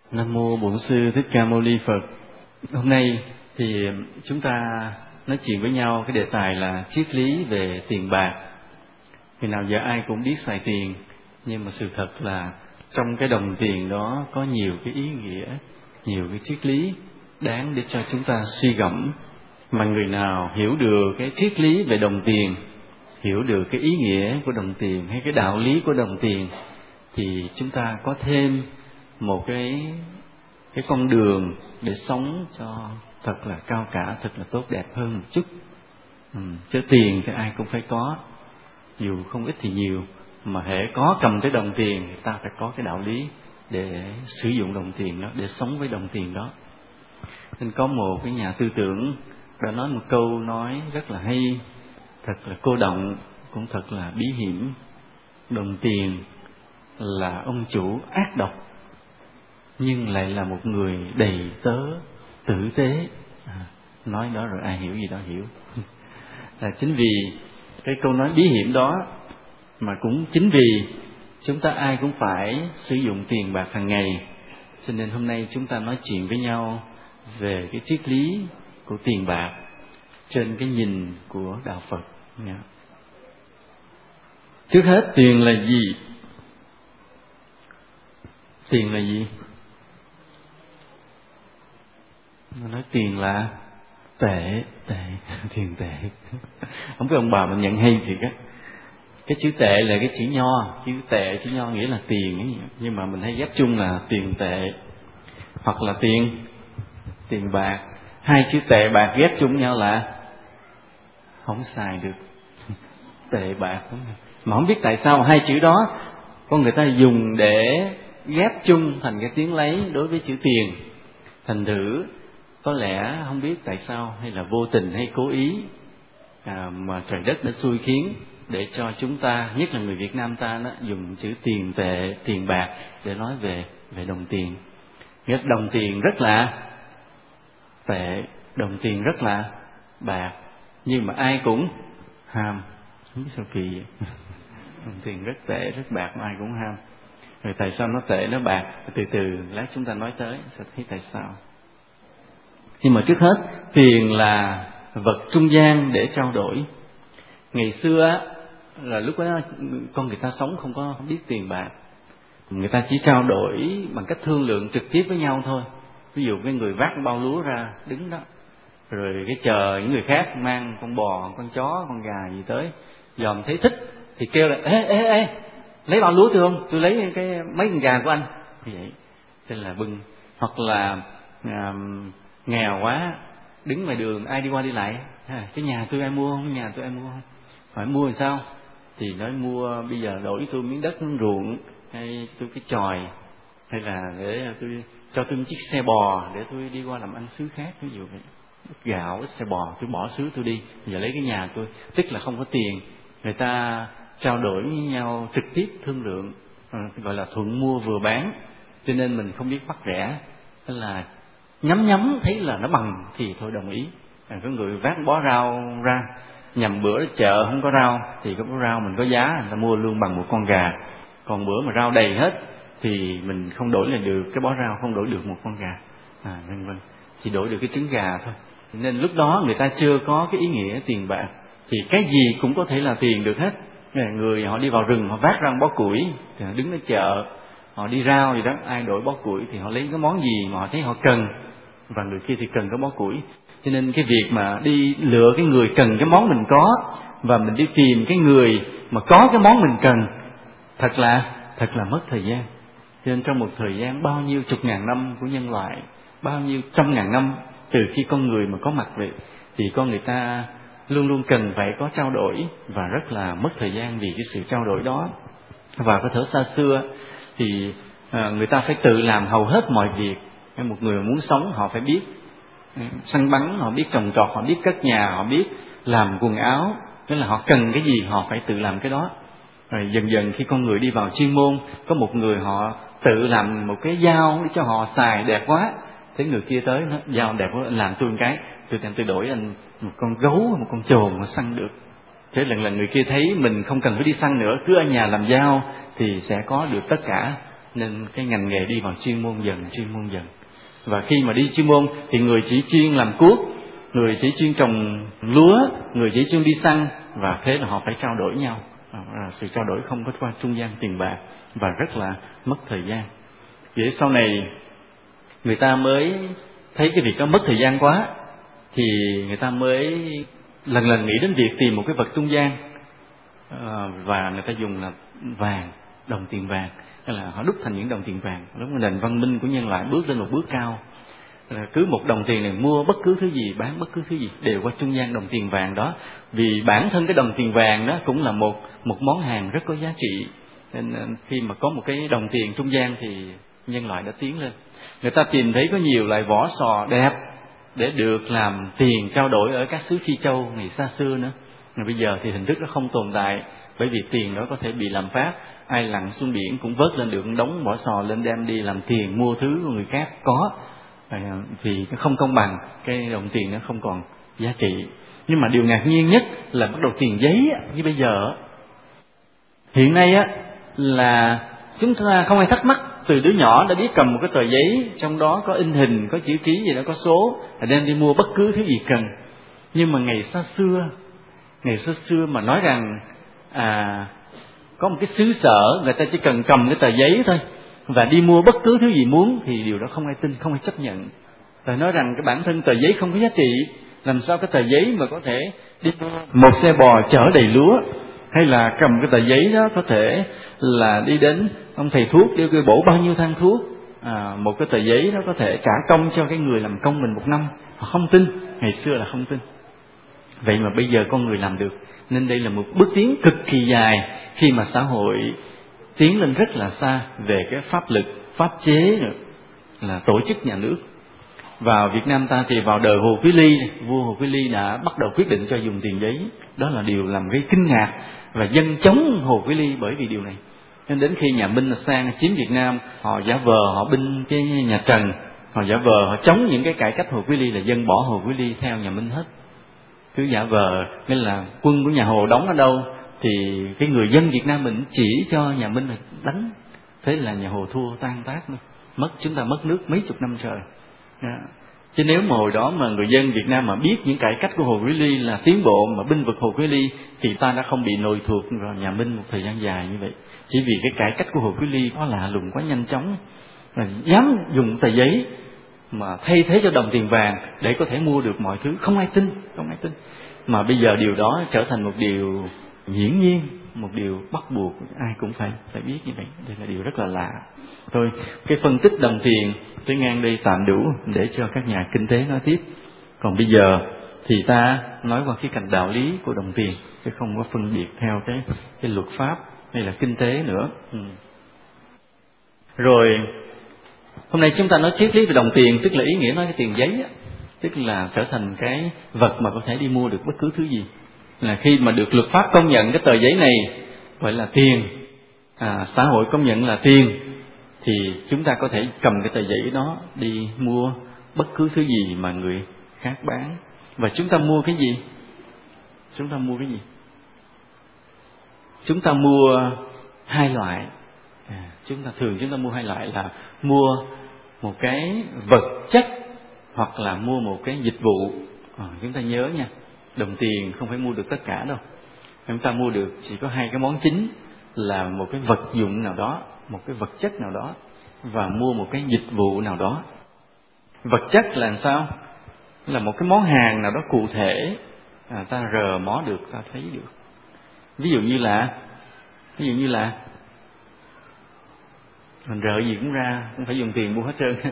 Nam mô Bổn Sư Thích Ca Mâu Ni Phật. Hôm nay thì chúng ta nói chuyện với nhau cái đề tài là triết lý về tiền bạc. Vì nào giờ ai cũng biết xài tiền, nhưng mà sự thật là trong cái đồng tiền đó có nhiều cái ý nghĩa, nhiều cái triết lý đáng để cho chúng ta suy gẫm. Mà người nào hiểu được cái triết lý về đồng tiền, hiểu được cái ý nghĩa của đồng tiền hay cái đạo lý của đồng tiền, thì chúng ta có thêm một cái con đường để sống cho thật là cao cả, thật là tốt đẹp hơn một chút. Chứ tiền thì ai cũng phải có, dù không ít thì nhiều, mà hễ có cầm cái đồng tiền, người ta phải có cái đạo lý để sử dụng đồng tiền đó, để sống với đồng tiền đó. Nên có một cái nhà tư tưởng đã nói một câu nói rất là hay, thật là cô động, cũng thật là bí hiểm. Đồng tiền là ông chủ ác độc, nhưng lại là một người đầy tớ tử tế. Nói đó rồi ai hiểu gì đó hiểu. Là chính vì cái câu nói bí hiểm đó, mà cũng chính vì chúng ta ai cũng phải sử dụng tiền bạc hàng ngày, cho nên hôm nay chúng ta nói chuyện với nhau về cái triết lý của tiền bạc trên cái nhìn của đạo Phật. Trước hết, tiền là gì? Tiền là gì? Nó nói tiền là tệ, tiền tệ. Không biết ông bà mình nhận hay thiệt á. Cái chữ tệ là cái chữ nho, chữ tệ, chữ nho nghĩa là tiền ấy, nhưng mà mình hay ghép chung là tiền tệ hoặc là tiền bạc. Hai chữ tệ bạc ghép chung nhau là không xài được. Tệ bạc mà không biết tại sao mà hai chữ đó con người ta dùng để ghép chung thành cái tiếng lấy đối với chữ tiền. Thành thử có lẽ không biết tại sao, hay là vô tình hay cố ý, mà trời đất đã xui khiến để cho chúng ta, nhất là người Việt Nam ta đó, dùng chữ tiền tệ, tiền bạc để nói về đồng tiền. Nghĩa đồng tiền rất là tệ, đồng tiền rất là bạc, nhưng mà ai cũng ham. Không biết sao kỳ vậy. Đồng tiền rất tệ, rất bạc mà ai cũng ham. Rồi tại sao nó tệ, nó bạc? Từ từ lát chúng ta nói tới sẽ thấy tại sao. Nhưng mà trước hết, tiền là vật trung gian để trao đổi. Ngày xưa là lúc đó con người ta sống không biết tiền bạc, người ta chỉ trao đổi bằng cách thương lượng trực tiếp với nhau thôi. Ví dụ cái người vác bao lúa ra đứng đó, rồi cái chờ những người khác mang con bò, con chó, con gà gì tới, dòm thấy thích thì kêu là ê lấy bao lúa tôi không, tôi lấy mấy con gà của anh, như vậy. Thế là bưng. Hoặc là nghèo quá, đứng ngoài đường ai đi qua đi lại, cái nhà tôi ai mua không, cái nhà tôi ai mua không, hỏi mua làm sao, thì nói mua bây giờ đổi tôi miếng đất miếng ruộng, hay tôi cái chòi, hay là để tôi cho tôi một chiếc xe bò để tôi đi qua làm ăn xứ khác, ví dụ vậy. Ít gạo, ít xe bò, tôi bỏ xứ tôi đi, giờ lấy cái nhà tôi. Tức là không có tiền, người ta trao đổi với nhau trực tiếp thương lượng, gọi là thuận mua vừa bán. Cho nên mình không biết bắt rẻ, tức là nhắm thấy là nó bằng thì thôi đồng ý. Có người vác bó rau ra, nhầm bữa chợ không có rau thì có bó rau mình có giá, người ta mua luôn bằng một con gà. Còn bữa mà rau đầy hết thì mình không đổi lại được cái bó rau, không đổi được một con gà, vân vân, chỉ đổi được cái trứng gà thôi. Nên lúc đó người ta chưa có cái ý nghĩa tiền bạc, thì cái gì cũng có thể là tiền được hết. Người họ đi vào rừng, họ vác ra bó củi thì họ đứng ở chợ, họ đi rau gì đó, ai đổi bó củi thì họ lấy cái món gì mà họ thấy họ cần, và người kia thì cần cái bó củi. Cho nên cái việc mà đi lựa cái người cần cái món mình có, và mình đi tìm cái người mà có cái món mình cần, thật là mất thời gian. Cho nên trong một thời gian bao nhiêu chục ngàn năm của nhân loại, bao nhiêu trăm ngàn năm từ khi con người mà có mặt vậy, thì con người ta luôn luôn cần phải có trao đổi, và rất là mất thời gian vì cái sự trao đổi đó. Và cái thời xa xưa thì người ta phải tự làm hầu hết mọi việc. Một người muốn sống họ phải biết săn bắn, họ biết trồng trọt, họ biết cất nhà, họ biết làm quần áo. Tức là họ cần cái gì họ phải tự làm cái đó. Rồi dần dần khi con người đi vào chuyên môn, có một người họ tự làm một cái dao để cho họ xài đẹp quá, thế người kia tới nó dao đẹp quá, làm tôi một cái, tôi đổi anh một con gấu, một con chồn mà săn được. Thế lần người kia thấy mình không cần phải đi săn nữa, cứ ở nhà làm dao thì sẽ có được tất cả. nên cái ngành nghề đi vào chuyên môn dần. Và khi mà đi chuyên môn thì người chỉ chuyên làm cuốc, người chỉ chuyên trồng lúa, người chỉ chuyên đi săn, và thế là họ phải trao đổi nhau. Sự trao đổi không có qua trung gian tiền bạc và rất là mất thời gian. Vậy sau này người ta mới thấy cái việc đó mất thời gian quá, thì người ta mới lần lần nghĩ đến việc tìm một cái vật trung gian, và người ta dùng là vàng, đồng tiền vàng, hay là họ đúc thành những đồng tiền vàng. Lúc nền văn minh của nhân loại bước lên một bước cao, cứ một đồng tiền này mua bất cứ thứ gì, bán bất cứ thứ gì đều qua trung gian đồng tiền vàng đó. Vì bản thân cái đồng tiền vàng đó cũng là một món hàng rất có giá trị, nên khi mà có một cái đồng tiền trung gian thì nhân loại đã tiến lên. Người ta tìm thấy có nhiều loại vỏ sò đẹp để được làm tiền trao đổi ở các xứ Phi Châu ngày xa xưa nữa. Mà bây giờ thì hình thức đó không tồn tại, bởi vì tiền đó có thể bị làm phát, ai lặn xuống biển cũng vớt lên được đống vỏ sò lên đem đi làm tiền mua thứ của người khác có. Vì nó không công bằng, cái đồng tiền nó không còn giá trị. Nhưng mà điều ngạc nhiên nhất là bắt đầu tiền giấy như bây giờ. Hiện nay là chúng ta không ai thắc mắc, từ đứa nhỏ đã biết cầm một cái tờ giấy trong đó có in hình, có chữ ký gì đó, có số, là đem đi mua bất cứ thứ gì cần. Nhưng mà ngày xa xưa mà nói rằng có một cái xứ sở người ta chỉ cần cầm cái tờ giấy thôi và đi mua bất cứ thứ gì muốn, thì điều đó không ai tin, không ai chấp nhận. Rồi nói rằng cái bản thân tờ giấy không có giá trị, làm sao cái tờ giấy mà có thể đi một xe bò chở đầy lúa, hay là cầm cái tờ giấy đó có thể là đi đến ông thầy thuốc để kêu bổ bao nhiêu thang thuốc. Một cái tờ giấy đó có thể trả công cho cái người làm công mình một năm. Họ không tin, ngày xưa là không tin. Vậy mà bây giờ con người làm được. Nên đây là một bước tiến cực kỳ dài khi mà xã hội tiến lên rất là xa về cái pháp lực, pháp chế nữa, là tổ chức nhà nước. Vào Việt Nam ta thì vào đời Hồ Quý Ly, vua Hồ Quý Ly đã bắt đầu quyết định cho dùng tiền giấy. Đó là điều làm gây kinh ngạc, và dân chống Hồ Quý Ly bởi vì điều này. Nên đến khi nhà Minh sang chiếm Việt Nam, họ giả vờ họ binh cái nhà Trần, họ giả vờ họ chống những cái cải cách Hồ Quý Ly, là dân bỏ Hồ Quý Ly theo nhà Minh hết. Cứ giả vờ nên là quân của nhà Hồ đóng ở đâu thì cái người dân Việt Nam mình chỉ cho nhà Minh là đánh. Thế là nhà Hồ thua tan tác, chúng ta mất nước mấy chục năm trời. Chứ nếu mà hồi đó mà người dân Việt Nam mà biết những cải cách của Hồ Quý Ly là tiến bộ mà binh vực Hồ Quý Ly, thì ta đã không bị nội thuộc vào nhà Minh một thời gian dài như vậy. Chỉ vì cái cải cách của Hồ Quý Ly quá lạ lùng, quá nhanh chóng, và dám dùng tờ giấy mà thay thế cho đồng tiền vàng để có thể mua được mọi thứ. Không ai tin. Mà bây giờ điều đó trở thành một điều hiển nhiên, một điều bắt buộc, ai cũng phải biết như vậy. Đây là điều rất là lạ. Thôi, cái phân tích đồng tiền tới ngang đây tạm đủ để cho các nhà kinh tế nói tiếp. Còn bây giờ thì ta nói qua cái cạnh đạo lý của đồng tiền, chứ không có phân biệt theo cái luật pháp hay là kinh tế nữa. Rồi hôm nay chúng ta nói triết lý về đồng tiền, tức là ý nghĩa nói cái tiền giấy, tức là trở thành cái vật mà có thể đi mua được bất cứ thứ gì. Là khi mà được luật pháp công nhận cái tờ giấy này gọi là tiền, xã hội công nhận là tiền, thì chúng ta có thể cầm cái tờ giấy đó đi mua bất cứ thứ gì mà người khác bán. Và chúng ta mua cái gì? Chúng ta mua hai loại. Chúng ta mua hai loại, là mua một cái vật chất hoặc là mua một cái dịch vụ. Chúng ta nhớ nha, đồng tiền không phải mua được tất cả đâu. Chúng ta mua được chỉ có hai cái món chính, là một cái vật dụng nào đó, một cái vật chất nào đó, và mua một cái dịch vụ nào đó. Vật chất là làm sao? Là một cái món hàng nào đó cụ thể, ta rờ mó được, ta thấy được. Ví dụ như là mình rờ gì cũng ra, không phải dùng tiền mua hết trơn.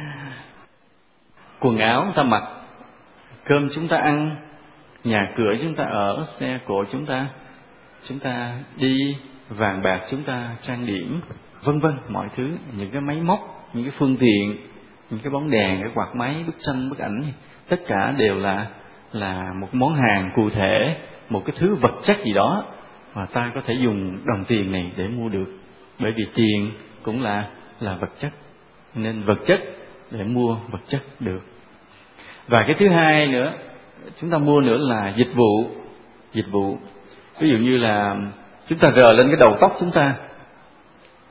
Quần áo ta mặc, cơm chúng ta ăn, nhà cửa chúng ta ở, xe cộ chúng ta đi, vàng bạc chúng ta trang điểm, vân vân, mọi thứ, những cái máy móc, những cái phương tiện, những cái bóng đèn, cái quạt máy, bức tranh, bức ảnh, tất cả đều là một món hàng cụ thể, một cái thứ vật chất gì đó mà ta có thể dùng đồng tiền này để mua được. Bởi vì tiền cũng là vật chất, nên vật chất để mua vật chất được. Và cái thứ hai nữa chúng ta mua nữa là dịch vụ. Ví dụ như là chúng ta rờ lên cái đầu tóc chúng ta,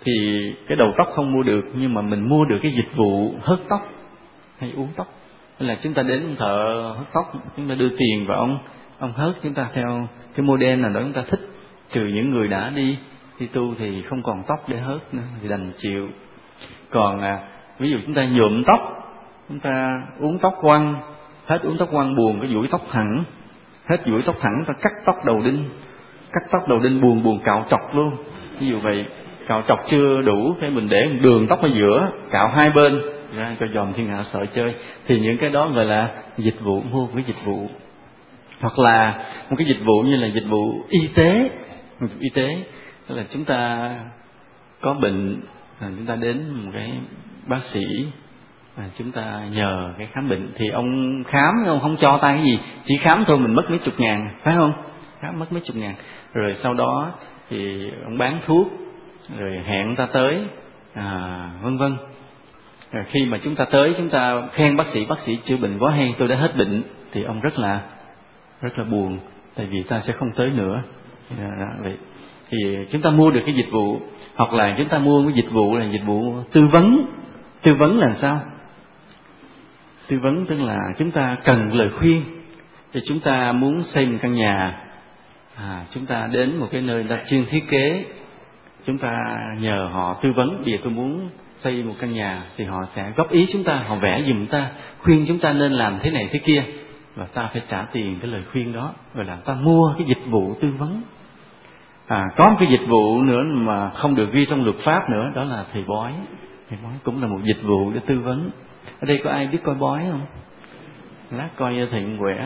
thì cái đầu tóc không mua được, nhưng mà mình mua được cái dịch vụ hớt tóc hay uống tóc. Nên là chúng ta đến thợ hớt tóc, chúng ta đưa tiền và ông hớt chúng ta theo cái model nào đó chúng ta thích, trừ những người đã đi tu thì không còn tóc để hớt nữa thì đành chịu. Còn ví dụ chúng ta nhuộm tóc, chúng ta uống tóc quăn, hết uống tóc quăn buồn cái duỗi tóc thẳng, hết duỗi tóc thẳng ta cắt tóc đầu đinh buồn cạo trọc luôn. Ví dụ vậy, cạo trọc chưa đủ cái mình để đường tóc ở giữa, cạo hai bên ra cho dòm thiên hạ sợ chơi. Thì những cái đó gọi là dịch vụ, mua cái dịch vụ. Hoặc là một cái dịch vụ như là dịch vụ y tế. Y tế tức là chúng ta có bệnh, chúng ta đến một cái bác sĩ, chúng ta nhờ cái khám bệnh, thì ông khám, ông không cho ta cái gì, chỉ khám thôi mình mất mấy chục ngàn, phải không? Khám mất mấy chục ngàn, rồi sau đó thì ông bán thuốc, rồi hẹn ta tới, vân vân. Rồi khi mà chúng ta tới, chúng ta khen bác sĩ chữa bệnh quá hay, tôi đã hết bệnh, thì ông rất là buồn, tại vì ta sẽ không tới nữa. Vậy thì chúng ta mua được cái dịch vụ. Hoặc là chúng ta mua cái dịch vụ là dịch vụ tư vấn. Tư vấn là sao? Tư vấn tức là chúng ta cần lời khuyên, thì chúng ta muốn xây một căn nhà, chúng ta đến một cái nơi người ta chuyên thiết kế, chúng ta nhờ họ tư vấn. Bây giờ tôi muốn xây một căn nhà, thì họ sẽ góp ý chúng ta, họ vẽ giùm ta, khuyên chúng ta nên làm thế này thế kia, và ta phải trả tiền cái lời khuyên đó, gọi là ta mua cái dịch vụ tư vấn. Có một cái dịch vụ nữa mà không được ghi trong luật pháp nữa, đó là thầy bói. Thầy bói cũng là một dịch vụ để tư vấn. Ở đây có ai biết coi bói không? Lát coi thầy quẻ.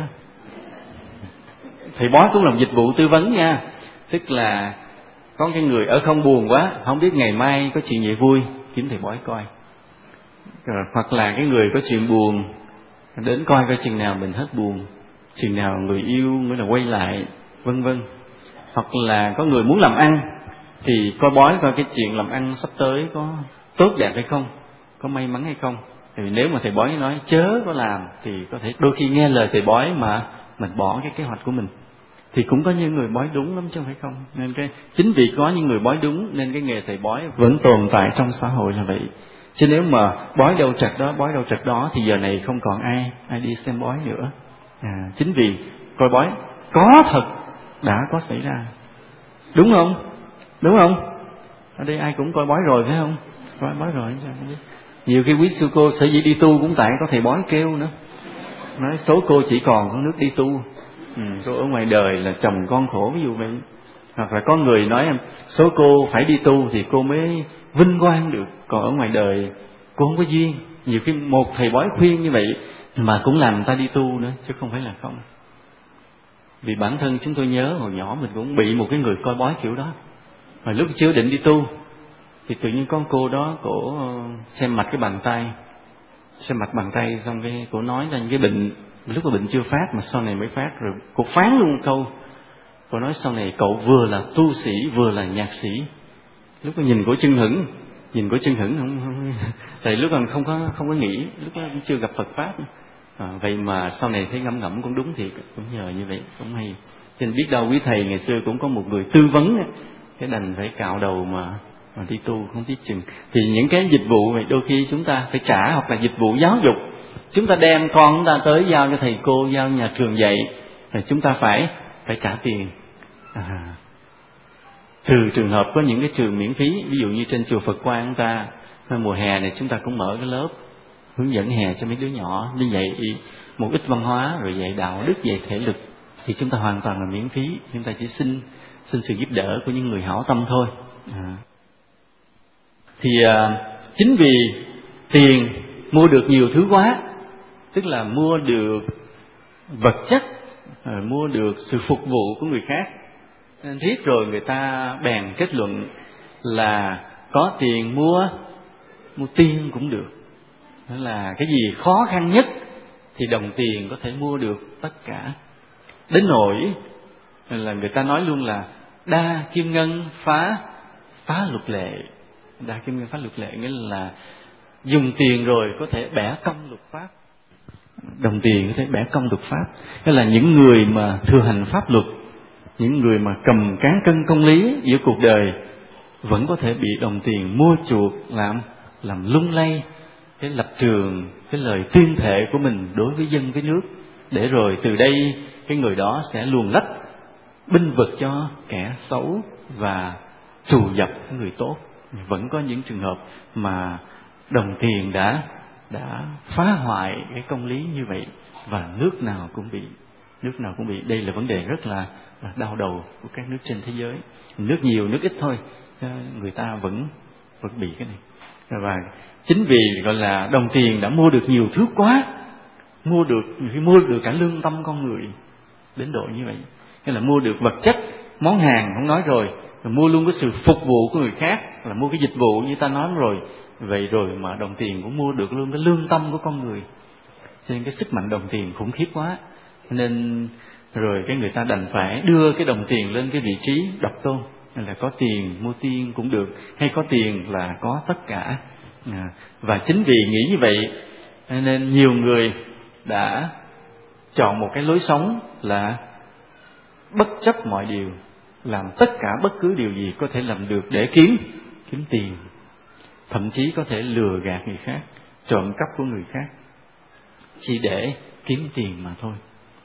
Thầy bói cũng là một dịch vụ tư vấn nha. Tức là có cái người ở không buồn quá, không biết ngày mai có chuyện gì vui, kiếm thầy bói coi. Rồi, hoặc là cái người có chuyện buồn, đến coi chừng nào mình hết buồn, chừng nào người yêu mới là quay lại, vân vân. Hoặc là có người muốn làm ăn, thì coi bói coi cái chuyện làm ăn sắp tới có tốt đẹp hay không, có may mắn hay không. Thì nếu mà thầy bói nói chớ có làm, thì có thể đôi khi nghe lời thầy bói mà mình bỏ cái kế hoạch của mình. Thì cũng có những người bói đúng lắm chứ không phải không. Nên chính vì có những người bói đúng nên cái nghề thầy bói vẫn tồn tại trong xã hội là vậy. Chứ nếu mà bói đâu trật đó thì giờ này không còn ai đi xem bói nữa. Chính vì coi bói có thật đã có xảy ra. Đúng không? Ở đây ai cũng coi bói rồi phải không? Coi bói rồi không biết. Nhiều khi quý sư cô sở dĩ đi tu cũng tại có thầy bói kêu nữa. Nói số cô chỉ còn có nước đi tu. Cô ở ngoài đời là chồng con khổ, ví dụ vậy. Hoặc là có người nói số cô phải đi tu thì cô mới vinh quang được, còn ở ngoài đời cô không có duyên. Nhiều khi một thầy bói khuyên như vậy mà cũng làm người ta đi tu nữa, chứ không phải là không. Vì bản thân chúng tôi nhớ hồi nhỏ mình cũng bị một cái người coi bói kiểu đó. Hồi lúc chưa định đi tu thì tự nhiên con cô đó, cổ xem mạch cái bàn tay, xong cái cổ nói ra những cái bệnh, lúc mà bệnh chưa phát mà sau này mới phát. Rồi cô phán luôn một câu, cô nói sau này cậu vừa là tu sĩ vừa là nhạc sĩ. Lúc đó nhìn cổ chưng hửng không tại lúc còn không có nghĩ, lúc đó cũng chưa gặp Phật pháp. Vậy mà sau này thấy ngẫm cũng đúng thiệt, cũng nhờ như vậy cũng hay. Cho nên biết đâu quý thầy ngày xưa cũng có một người tư vấn, cái đành phải cạo đầu mà đi tu không biết chừng. Thì những cái dịch vụ này đôi khi chúng ta phải trả. Hoặc là dịch vụ giáo dục, chúng ta đem con chúng ta tới giao cho thầy cô, giao nhà trường dạy, thì chúng ta phải trả tiền. Trừ trường hợp có những cái trường miễn phí, ví dụ như trên chùa Phật Quang chúng ta mùa hè này chúng ta cũng mở cái lớp hướng dẫn hè cho mấy đứa nhỏ, như vậy một ít văn hóa, rồi dạy đạo đức, dạy thể lực, thì chúng ta hoàn toàn là miễn phí. Chúng ta chỉ xin sự giúp đỡ của những người hảo tâm thôi. Thì chính vì tiền mua được nhiều thứ quá, tức là mua được vật chất, mua được sự phục vụ của người khác, nên riết rồi người ta bèn kết luận là có tiền mua tiên cũng được. Đó là cái gì khó khăn nhất thì đồng tiền có thể mua được tất cả. Đến nỗi là người ta nói luôn là đa kim ngân phá luật lệ. Đa kim ngân phá luật lệ nghĩa là dùng tiền rồi có thể bẻ cong luật pháp. Đồng tiền có thể bẻ cong luật pháp. Nghĩa là những người mà thừa hành pháp luật, những người mà cầm cán cân công lý giữa cuộc đời, vẫn có thể bị đồng tiền mua chuộc, làm lung lay cái lập trường, cái lời tuyên thệ của mình đối với dân với nước, để rồi từ đây cái người đó sẽ luồn lách binh vực cho kẻ xấu và trù dập người tốt. Vẫn có những trường hợp mà đồng tiền đã phá hoại cái công lý như vậy, và nước nào cũng bị. Đây là vấn đề rất là đau đầu của các nước trên thế giới. Nước nhiều nước ít thôi, người ta vẫn bị cái này. Và chính vì gọi là đồng tiền đã mua được nhiều thứ quá, mua được cả lương tâm con người đến độ như vậy. Hay là mua được vật chất, món hàng không nói rồi mua luôn cái sự phục vụ của người khác, là mua cái dịch vụ như ta nói rồi. Vậy rồi mà đồng tiền cũng mua được luôn cái lương tâm của con người. Cho nên cái sức mạnh đồng tiền khủng khiếp quá, nên rồi cái người ta đành phải đưa cái đồng tiền lên cái vị trí độc tôn, là có tiền mua tiên cũng được, hay có tiền là có tất cả. Và chính vì nghĩ như vậy nên nhiều người đã chọn một cái lối sống là bất chấp mọi điều, làm tất cả bất cứ điều gì có thể làm được để kiếm tiền, thậm chí có thể lừa gạt người khác, trộm cắp của người khác, chỉ để kiếm tiền mà thôi.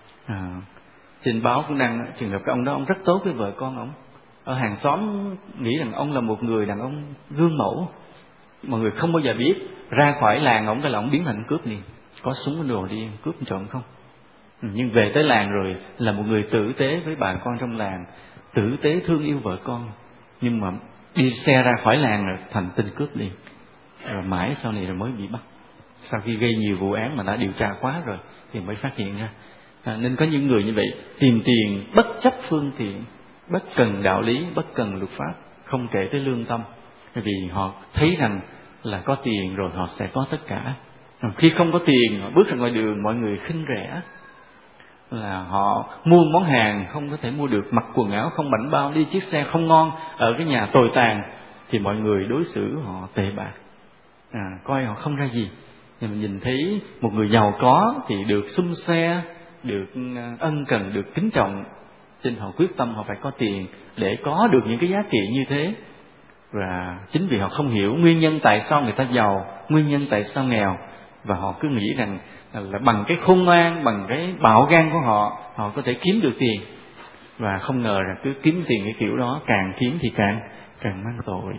Trên báo cũng đăng trường hợp cái ông đó, ông rất tốt với vợ con ông. Ở hàng xóm nghĩ rằng ông là một người đàn ông gương mẫu, mọi người không bao giờ biết. Ra khỏi làng ông cái là ông biến thành cướp liền, có súng có đồ đi cướp trộm không. Nhưng về tới làng rồi là một người tử tế với bà con trong làng, tử tế thương yêu vợ con. Nhưng mà đi xe ra khỏi làng rồi thành tên cướp liền, rồi mãi sau này rồi mới bị bắt. Sau khi gây nhiều vụ án mà đã điều tra quá rồi thì mới phát hiện ra. Nên có những người như vậy tìm tiền bất chấp phương tiện, bất cần đạo lý, bất cần luật pháp, không kể tới lương tâm, vì họ thấy rằng là có tiền rồi họ sẽ có tất cả. Khi không có tiền, họ bước ra ngoài đường mọi người khinh rẻ, là họ mua món hàng không có thể mua được, mặc quần áo không bảnh bao, đi chiếc xe không ngon, ở cái nhà tồi tàn, thì mọi người đối xử họ tệ bạc, coi họ không ra gì. Nhưng mà nhìn thấy một người giàu có thì được xum xe, được ân cần, được kính trọng, cho nên họ quyết tâm họ phải có tiền để có được những cái giá trị như thế. Và chính vì họ không hiểu nguyên nhân tại sao người ta giàu, nguyên nhân tại sao nghèo, và họ cứ nghĩ rằng là bằng cái khôn ngoan, bằng cái bạo gan của họ, họ có thể kiếm được tiền. Và không ngờ là cứ kiếm tiền cái kiểu đó, càng kiếm thì càng mang tội.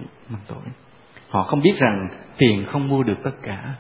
Họ không biết rằng tiền không mua được tất cả.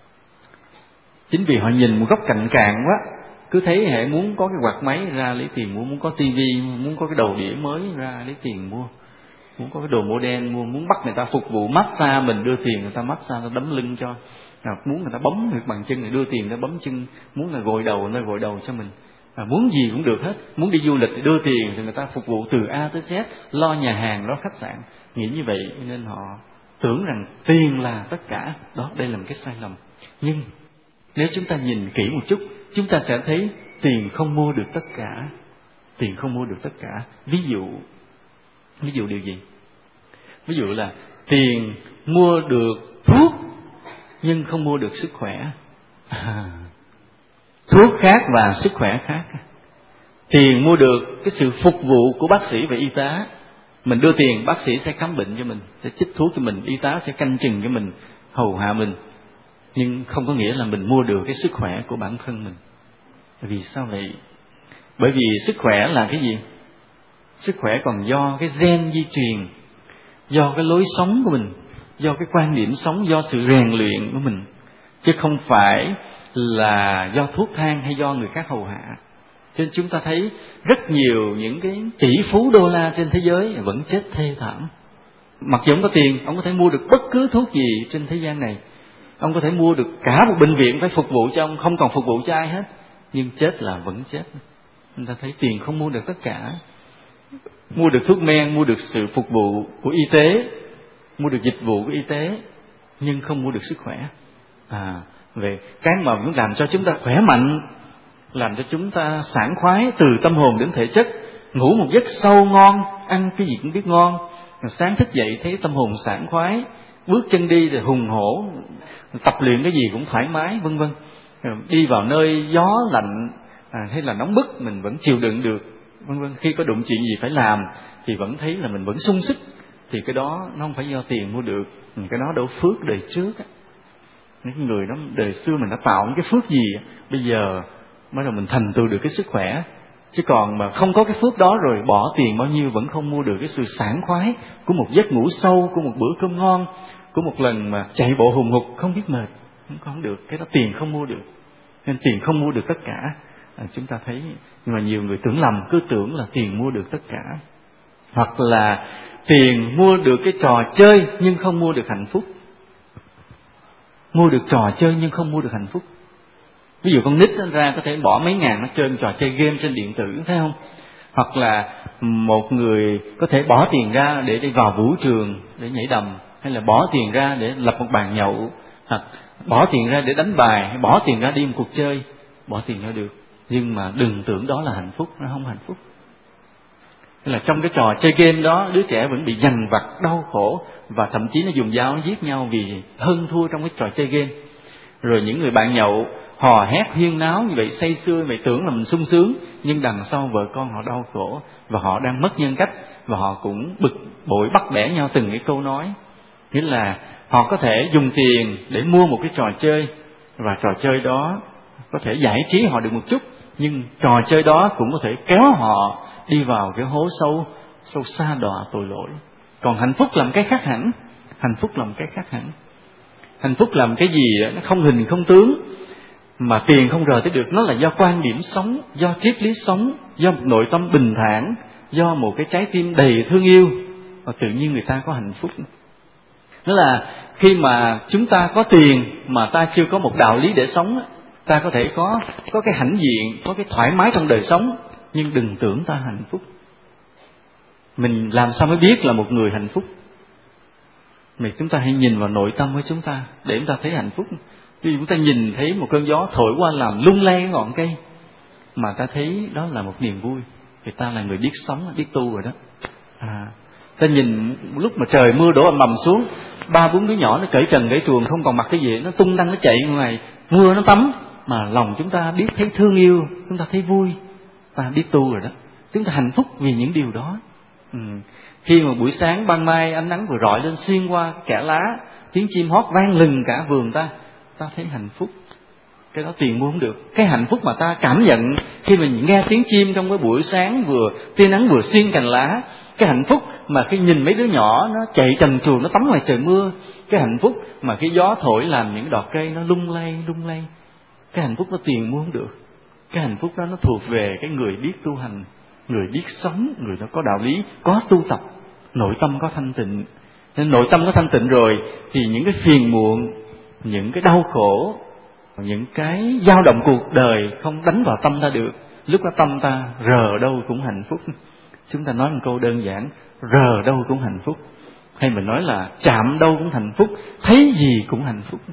Chính vì họ nhìn một góc cạnh cạn quá, cứ thấy hệ muốn có cái quạt máy ra lấy tiền mua, muốn có tivi, muốn có cái đầu đĩa mới ra lấy tiền mua, muốn có cái đồ modern mua, muốn bắt người ta phục vụ massage mình đưa tiền người ta massage, người ta đấm lưng cho, muốn người ta bấm được bằng chân người đưa tiền người ta bấm chân, muốn là gội đầu người ta gội đầu cho mình, muốn gì cũng được hết, muốn đi du lịch thì đưa tiền thì người ta phục vụ từ A tới Z, lo nhà hàng, lo khách sạn. Nghĩ như vậy nên họ tưởng rằng tiền là tất cả. Đó, đây là một cái sai lầm. Nhưng nếu chúng ta nhìn kỹ một chút, chúng ta sẽ thấy tiền không mua được tất cả. Tiền không mua được tất cả. Ví dụ điều gì? Ví dụ là tiền mua được thuốc nhưng không mua được sức khỏe. Thuốc khác và sức khỏe khác. Tiền mua được cái sự phục vụ của bác sĩ và y tá. Mình đưa tiền, bác sĩ sẽ khám bệnh cho mình, sẽ chích thuốc cho mình, y tá sẽ canh chừng cho mình, hầu hạ mình. Nhưng không có nghĩa là mình mua được cái sức khỏe của bản thân mình. Vì sao vậy? Bởi vì sức khỏe là cái gì? Sức khỏe còn do cái gen di truyền, do cái lối sống của mình, do cái quan điểm sống, do sự rèn luyện của mình, chứ không phải là do thuốc thang hay do người khác hầu hạ. Cho nên chúng ta thấy rất nhiều những cái tỷ phú đô la trên thế giới vẫn chết thê thảm. Mặc dù ông có tiền, ông có thể mua được bất cứ thuốc gì trên thế gian này, ông có thể mua được cả một bệnh viện phải phục vụ cho ông, không còn phục vụ cho ai hết, nhưng chết là vẫn chết. Chúng ta thấy tiền không mua được tất cả. Mua được thuốc men, mua được sự phục vụ của y tế, mua được dịch vụ của y tế, nhưng không mua được sức khỏe. Về cái mà muốn làm cho chúng ta khỏe mạnh, làm cho chúng ta sảng khoái từ tâm hồn đến thể chất, ngủ một giấc sâu ngon, ăn cái gì cũng biết ngon, sáng thức dậy thấy tâm hồn sảng khoái, bước chân đi thì hùng hổ, tập luyện cái gì cũng thoải mái, vân vân. Đi vào nơi gió lạnh hay là nóng bức mình vẫn chịu đựng được, vân vân. Khi có đụng chuyện gì phải làm thì vẫn thấy là mình vẫn sung sức, thì cái đó nó không phải do tiền mua được, cái đó đổ phước đời trước á. Những người đó đời xưa mình đã tạo những cái phước gì, bây giờ mới là mình thành tựu được cái sức khỏe. Chứ còn mà không có cái phước đó rồi bỏ tiền bao nhiêu vẫn không mua được cái sự sảng khoái của một giấc ngủ sâu, của một bữa cơm ngon, của một lần mà chạy bộ hùng hục không biết mệt, không được. Cái đó tiền không mua được. Nên tiền không mua được tất cả. Chúng ta thấy, nhưng mà nhiều người tưởng lầm, cứ tưởng là tiền mua được tất cả. Hoặc là tiền mua được cái trò chơi nhưng không mua được hạnh phúc. Mua được trò chơi nhưng không mua được hạnh phúc. Ví dụ con nít ra có thể bỏ mấy ngàn nó chơi trò chơi game trên điện tử, thấy không? Hoặc là một người có thể bỏ tiền ra để đi vào vũ trường để nhảy đầm, hay là bỏ tiền ra để lập một bàn nhậu, hoặc bỏ tiền ra để đánh bài, hay bỏ tiền ra đi một cuộc chơi. Bỏ tiền ra được, nhưng mà đừng tưởng đó là hạnh phúc, nó không hạnh phúc. Tức là trong cái trò chơi game đó, đứa trẻ vẫn bị dằn vặt, đau khổ, và thậm chí nó dùng dao giết nhau vì hơn thua trong cái trò chơi game. Rồi những người bạn nhậu hò hét huyên náo như vậy, say sưa, mày tưởng là mình sung sướng, nhưng đằng sau vợ con họ đau khổ, và họ đang mất nhân cách, và họ cũng bực bội bắt bẻ nhau từng cái câu nói. Nghĩa là họ có thể dùng tiền để mua một cái trò chơi, và trò chơi đó có thể giải trí họ được một chút, nhưng trò chơi đó cũng có thể kéo họ đi vào cái hố sâu xa đọa tội lỗi. Còn hạnh phúc làm cái khác hẳn. Hạnh phúc làm cái khác hẳn. Hạnh phúc làm cái gì nó không hình không tướng, mà tiền không rời tới được. Nó là do quan điểm sống, do triết lý sống, do một nội tâm bình thản, do một cái trái tim đầy thương yêu, và tự nhiên người ta có hạnh phúc. Đó là khi mà chúng ta có tiền mà ta chưa có một đạo lý để sống, ta có thể có cái hãnh diện, có cái thoải mái trong đời sống, nhưng đừng tưởng ta hạnh phúc. Mình làm sao mới biết là một người hạnh phúc? Mà chúng ta hãy nhìn vào nội tâm của chúng ta để chúng ta thấy hạnh phúc. Ví dụ chúng ta nhìn thấy một cơn gió thổi qua làm lung lay cái ngọn cây, mà ta thấy đó là một niềm vui, thì ta là người biết sống, biết tu rồi đó. Ta nhìn lúc mà trời mưa đổ ầm ầm xuống, 3-4 đứa nhỏ nó cởi trần cởi truồng không còn mặc cái gì, nó tung tăng nó chạy ngoài mưa nó tắm, mà lòng chúng ta biết thấy thương yêu, chúng ta thấy vui, ta biết tu rồi đó. Chúng ta hạnh phúc vì những điều đó. Khi mà buổi sáng ban mai ánh nắng vừa rọi lên xuyên qua kẽ lá, tiếng chim hót vang lừng cả vườn ta thấy hạnh phúc. Cái đó tiền mua không được. Cái hạnh phúc mà ta cảm nhận khi mình nghe tiếng chim trong cái buổi sáng vừa tia nắng vừa xuyên cành lá, cái hạnh phúc mà khi nhìn mấy đứa nhỏ nó chạy trần truồng nó tắm ngoài trời mưa, cái hạnh phúc mà khi gió thổi làm những đọt cây nó lung lay, cái hạnh phúc đó tiền mua không được. Cái hạnh phúc đó nó thuộc về cái người biết tu hành, người biết sống, người đó có đạo lý, có tu tập, nội tâm có thanh tịnh. Nên nội tâm có thanh tịnh rồi thì những cái phiền muộn, những cái đau khổ, những cái dao động cuộc đời không đánh vào tâm ta được. Lúc đó tâm ta rờ đâu cũng hạnh phúc. Chúng ta nói một câu đơn giản, rờ đâu cũng hạnh phúc. Hay mình nói là chạm đâu cũng hạnh phúc, thấy gì cũng hạnh phúc.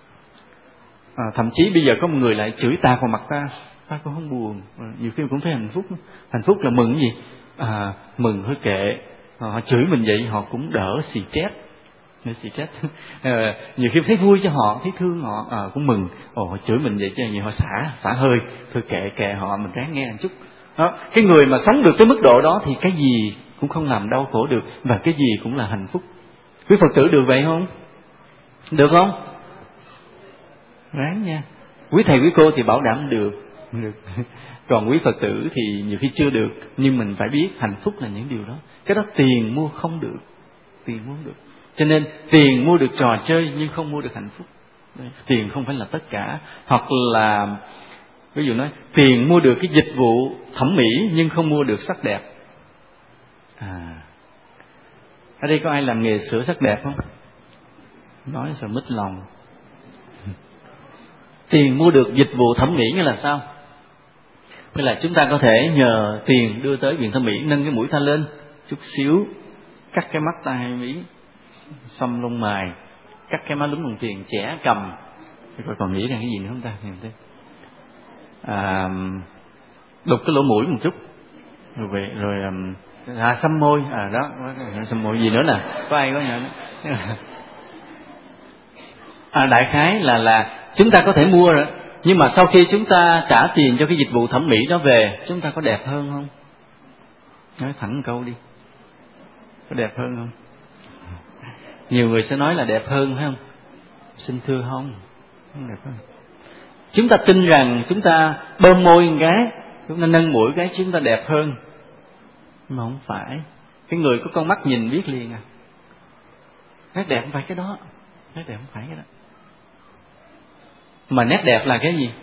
Thậm chí bây giờ có một người lại chửi tạt vào mặt ta cũng không buồn, nhiều khi cũng thấy hạnh phúc. Hạnh phúc là mừng cái gì? Mừng thôi kệ, họ chửi mình vậy họ cũng đỡ xì chết. Nhiều khi thấy vui cho họ, thấy thương họ, cũng mừng. Họ chửi mình vậy chứ nhiều họ xả hơi, thôi kệ họ, mình ráng nghe một chút. Đó, cái người mà sống được tới mức độ đó thì cái gì cũng không làm đau khổ được, và cái gì cũng là hạnh phúc. Quý Phật tử được vậy không? Được không? Ráng nha. Quý thầy quý cô thì bảo đảm được. Còn quý Phật tử thì nhiều khi chưa được, nhưng mình phải biết hạnh phúc là những điều đó. Cái đó tiền mua không được. Cho nên tiền mua được trò chơi nhưng không mua được hạnh phúc. Tiền không phải là tất cả. Hoặc là ví dụ nói tiền mua được cái dịch vụ thẩm mỹ nhưng không mua được sắc đẹp. Ở đây có ai làm nghề sửa sắc đẹp không? Nói sợ mít lòng. Tiền mua được dịch vụ thẩm mỹ nghĩa là sao? Nghĩa là chúng ta có thể nhờ tiền đưa tới viện thẩm mỹ, nâng cái mũi ta lên chút xíu, cắt cái mắt ta 2 miếng, xăm lông mày, cắt cái má lúm bằng tiền, chẻ cầm, rồi còn nghĩ ra cái gì nữa không ta? Đục cái lỗ mũi một chút, rồi xăm môi, đó, xăm môi gì nữa nè, có ai có nhờ nữa. Đại khái là chúng ta có thể mua rồi, nhưng mà sau khi chúng ta trả tiền cho cái dịch vụ thẩm mỹ đó về, chúng ta có đẹp hơn không? Nói thẳng câu đi, có đẹp hơn không? Nhiều người sẽ nói là đẹp hơn, phải không? Xin thưa không đẹp hơn. Chúng ta tin rằng chúng ta bơm môi một cái, chúng ta nâng mũi cái, chúng ta đẹp hơn. Mà không phải. Cái người có con mắt nhìn biết liền à. Nét đẹp không phải cái đó. Nét đẹp không phải cái đó. Mà nét đẹp là cái gì?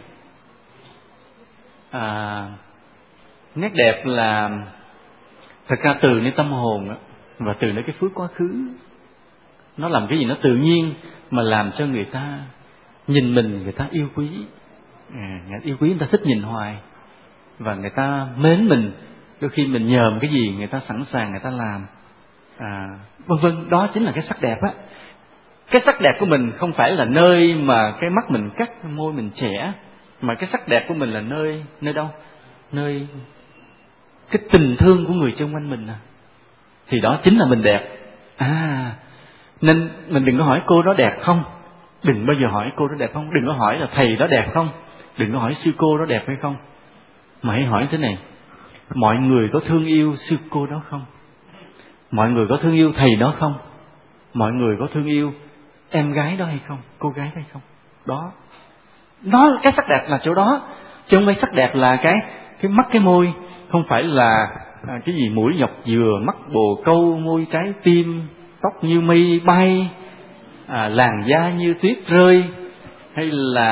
Nét đẹp là thật ra từ nơi tâm hồn và từ nơi cái phước quá khứ. Nó làm cái gì nó tự nhiên mà làm cho người ta nhìn mình, người ta yêu quý. Người ta yêu quý, người ta thích nhìn hoài. Và người ta mến mình. Đôi khi mình nhờ một cái gì người ta sẵn sàng người ta làm. Vân vân. Đó chính là cái sắc đẹp á. Cái sắc đẹp của mình không phải là nơi mà cái mắt mình cắt, môi mình chẻ, mà cái sắc đẹp của mình là nơi đâu? Nơi cái tình thương của người xung quanh mình. Thì đó chính là mình đẹp. Nên mình đừng có hỏi cô đó đẹp không. Đừng bao giờ hỏi cô đó đẹp không. Đừng có hỏi là thầy đó đẹp không. Đừng có hỏi sư cô đó đẹp hay không. Mà hãy hỏi thế này: mọi người có thương yêu sư cô đó không? Mọi người có thương yêu thầy đó không? Mọi người có thương yêu em gái đó hay không? Cô gái đó hay không? Đó. Nó cái sắc đẹp là chỗ đó. Chứ không phải sắc đẹp là cái mắt cái môi. Không phải là cái gì mũi nhọc dừa, mắt bồ câu, môi trái tim, tóc như mây bay, làn da như tuyết rơi, hay là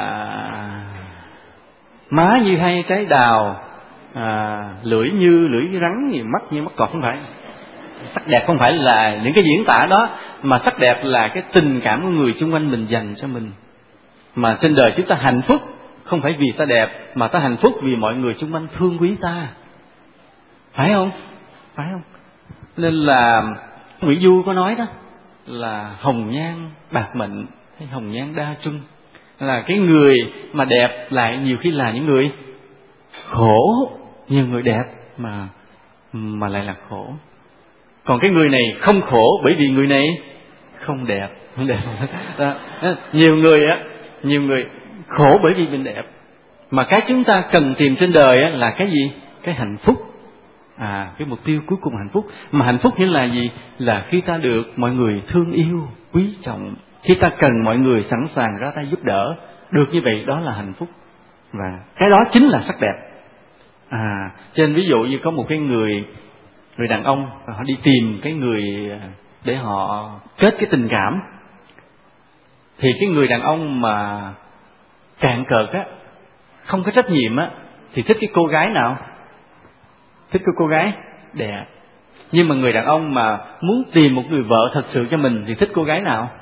má như hai trái đào, lưỡi như lưỡi rắn, mắt như mắt cọp. Không phải. Sắc đẹp không phải là những cái diễn tả đó, mà sắc đẹp là cái tình cảm của người xung quanh mình dành cho mình. Mà trên đời chúng ta hạnh phúc không phải vì ta đẹp, mà ta hạnh phúc vì mọi người xung quanh thương quý ta. Phải không? Phải không? Nên là Nguyễn Du có nói đó là hồng nhan bạc mệnh hay hồng nhan đa trung, là cái người mà đẹp lại nhiều khi là những người khổ. Nhiều người đẹp mà lại là khổ. Còn cái người này không khổ bởi vì người này không đẹp. Nhiều người khổ bởi vì mình đẹp. Mà cái chúng ta cần tìm trên đời là cái gì? Cái hạnh phúc. Cái mục tiêu cuối cùng hạnh phúc. Mà hạnh phúc nghĩa là gì? Là khi ta được mọi người thương yêu, quý trọng. Khi ta cần mọi người sẵn sàng ra tay giúp đỡ. Được như vậy đó là hạnh phúc. Và cái đó chính là sắc đẹp. Cho nên ví dụ như có một cái người đàn ông, họ đi tìm cái người để họ kết cái tình cảm. Thì cái người đàn ông mà cạn cợt không có trách nhiệm thì thích cái cô gái nào? Thích cái cô gái đẹp. Nhưng mà người đàn ông mà muốn tìm một người vợ thật sự cho mình thì thích cô gái nào?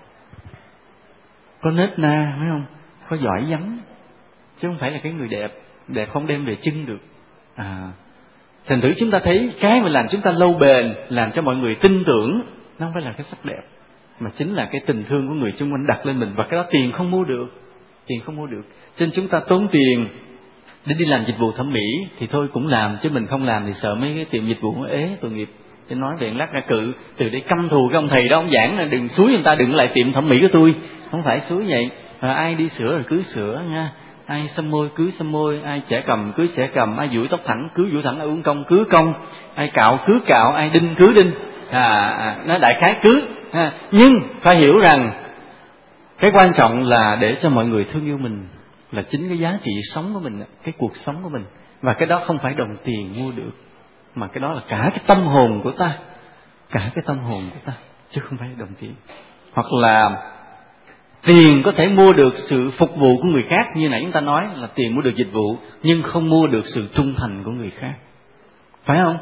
Có nết na, phải không? Có giỏi giắng. Chứ không phải là cái người đẹp. Đẹp không đem về chân được. Thành thử chúng ta thấy cái mà làm chúng ta lâu bền, làm cho mọi người tin tưởng, nó không phải là cái sắc đẹp, mà chính là cái tình thương của người xung quanh đặt lên mình. Và cái đó tiền không mua được. Tiền không mua được. Cho nên chúng ta tốn tiền để đi làm dịch vụ thẩm mỹ thì thôi cũng làm, chứ mình không làm thì sợ mấy cái tiệm dịch vụ nó ế tội nghiệp. Cho nói về lát ra cự từ để căm thù cái ông thầy đó, ông giảng là đừng xúi người ta đừng lại tiệm thẩm mỹ của tôi. Không phải xúi vậy. Ai đi sửa rồi cứ sửa nha. Ai xăm môi cứ xăm môi, ai chẻ cầm cứ chẻ cầm, ai duỗi tóc thẳng cứ duỗi thẳng, ai uống công cứ công, ai cạo cứ cạo, ai đinh cứ đinh. Nó đại khái cứ. Nhưng phải hiểu rằng cái quan trọng là để cho mọi người thương yêu mình là chính cái giá trị sống của mình, cái cuộc sống của mình. Và cái đó không phải đồng tiền mua được, mà cái đó là cả cái tâm hồn của ta. Cả cái tâm hồn của ta, chứ không phải đồng tiền. Hoặc là tiền có thể mua được sự phục vụ của người khác. Như nãy chúng ta nói là tiền mua được dịch vụ, nhưng không mua được sự trung thành của người khác. Phải không?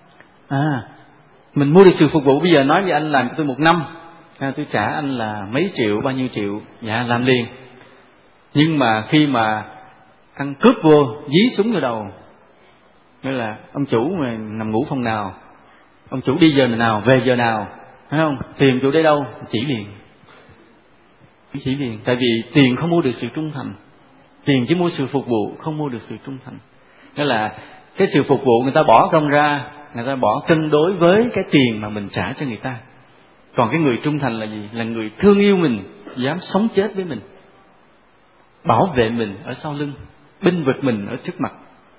Mình mua được sự phục vụ. Bây giờ nói với anh làm cho tôi 1 năm, tôi trả anh là mấy triệu, bao nhiêu triệu, dạ làm liền. Nhưng mà khi mà ăn cướp vô, dí súng vào đầu, nghĩa là ông chủ mà nằm ngủ phòng nào, ông chủ đi giờ nào, về giờ nào, phải không? Tiền chủ để đâu? Chỉ liền. Chỉ liền. Tại vì tiền không mua được sự trung thành. Tiền chỉ mua sự phục vụ, không mua được sự trung thành. Nghĩa là cái sự phục vụ người ta bỏ công ra, người ta bỏ cân đối với cái tiền mà mình trả cho người ta. Còn cái người trung thành là gì? Là người thương yêu mình, dám sống chết với mình, bảo vệ mình ở sau lưng, bênh vực mình ở trước mặt,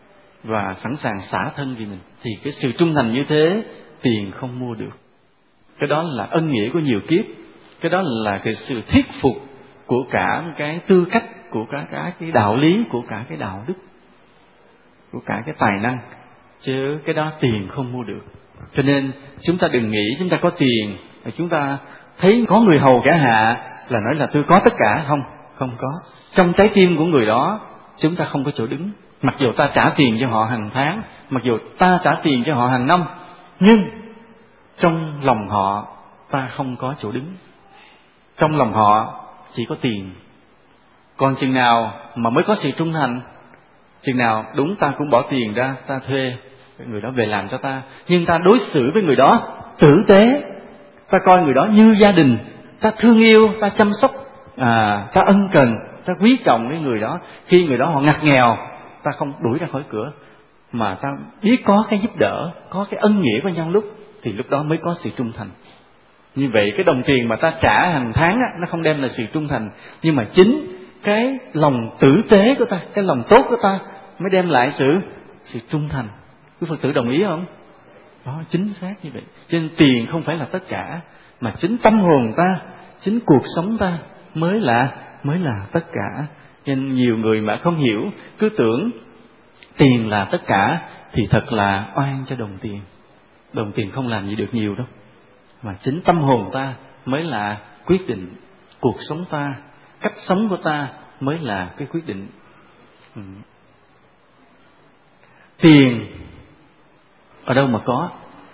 và sẵn sàng xả thân vì mình. Thì cái sự trung thành như thế tiền không mua được. Cái đó là ân nghĩa của nhiều kiếp. Cái đó là cái sự thuyết phục của cả cái tư cách, của cả cái đạo lý, của cả cái đạo đức, của cả cái tài năng. Chứ cái đó tiền không mua được. Cho nên chúng ta đừng nghĩ chúng ta có tiền, chúng ta thấy có người hầu cả hạ là nói là tôi có tất cả. Không có. Trong trái tim của người đó chúng ta không có chỗ đứng. Mặc dù ta trả tiền cho họ hàng tháng, mặc dù ta trả tiền cho họ hàng năm, nhưng trong lòng họ ta không có chỗ đứng. Trong lòng họ chỉ có tiền. Còn chừng nào mà mới có sự trung thành? Chừng nào đúng ta cũng bỏ tiền ra, ta thuê người đó về làm cho ta, nhưng ta đối xử với người đó tử tế, ta coi người đó như gia đình, ta thương yêu, ta chăm sóc, ta ân cần, ta quý trọng cái người đó. Khi người đó họ ngặt nghèo, ta không đuổi ra khỏi cửa, mà ta biết có cái giúp đỡ, có cái ân nghĩa với nhau lúc, thì lúc đó mới có sự trung thành. Như vậy cái đồng tiền mà ta trả hàng tháng á, nó không đem lại sự trung thành, nhưng mà chính cái lòng tử tế của ta, cái lòng tốt của ta mới đem lại sự trung thành. Quý Phật tử đồng ý không? Đó, chính xác như vậy. Cho nên tiền không phải là tất cả, mà chính tâm hồn ta, chính cuộc sống ta mới là tất cả. Nên nhiều người mà không hiểu, cứ tưởng tiền là tất cả, thì thật là oan cho đồng tiền. Đồng tiền không làm gì được nhiều đâu, mà chính tâm hồn ta mới là quyết định. Cuộc sống ta, cách sống của ta mới là cái quyết định. Tiền ở đâu mà có?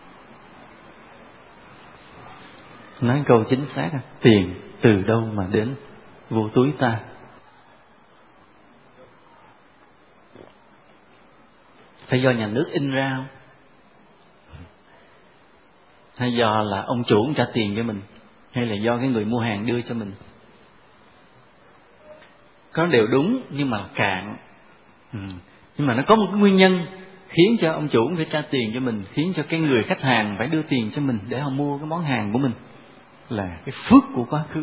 Nói câu chính xác, tiền từ đâu mà đến vô túi ta? Phải do nhà nước in ra không? Hay do là ông chủ cũng trả tiền cho mình? Hay là do cái người mua hàng đưa cho mình? Có đều đúng nhưng mà cạn. Nhưng mà nó có một cái nguyên nhân khiến cho ông chủ phải trả tiền cho mình, khiến cho cái người khách hàng phải đưa tiền cho mình để họ mua cái món hàng của mình, là cái phước của quá khứ.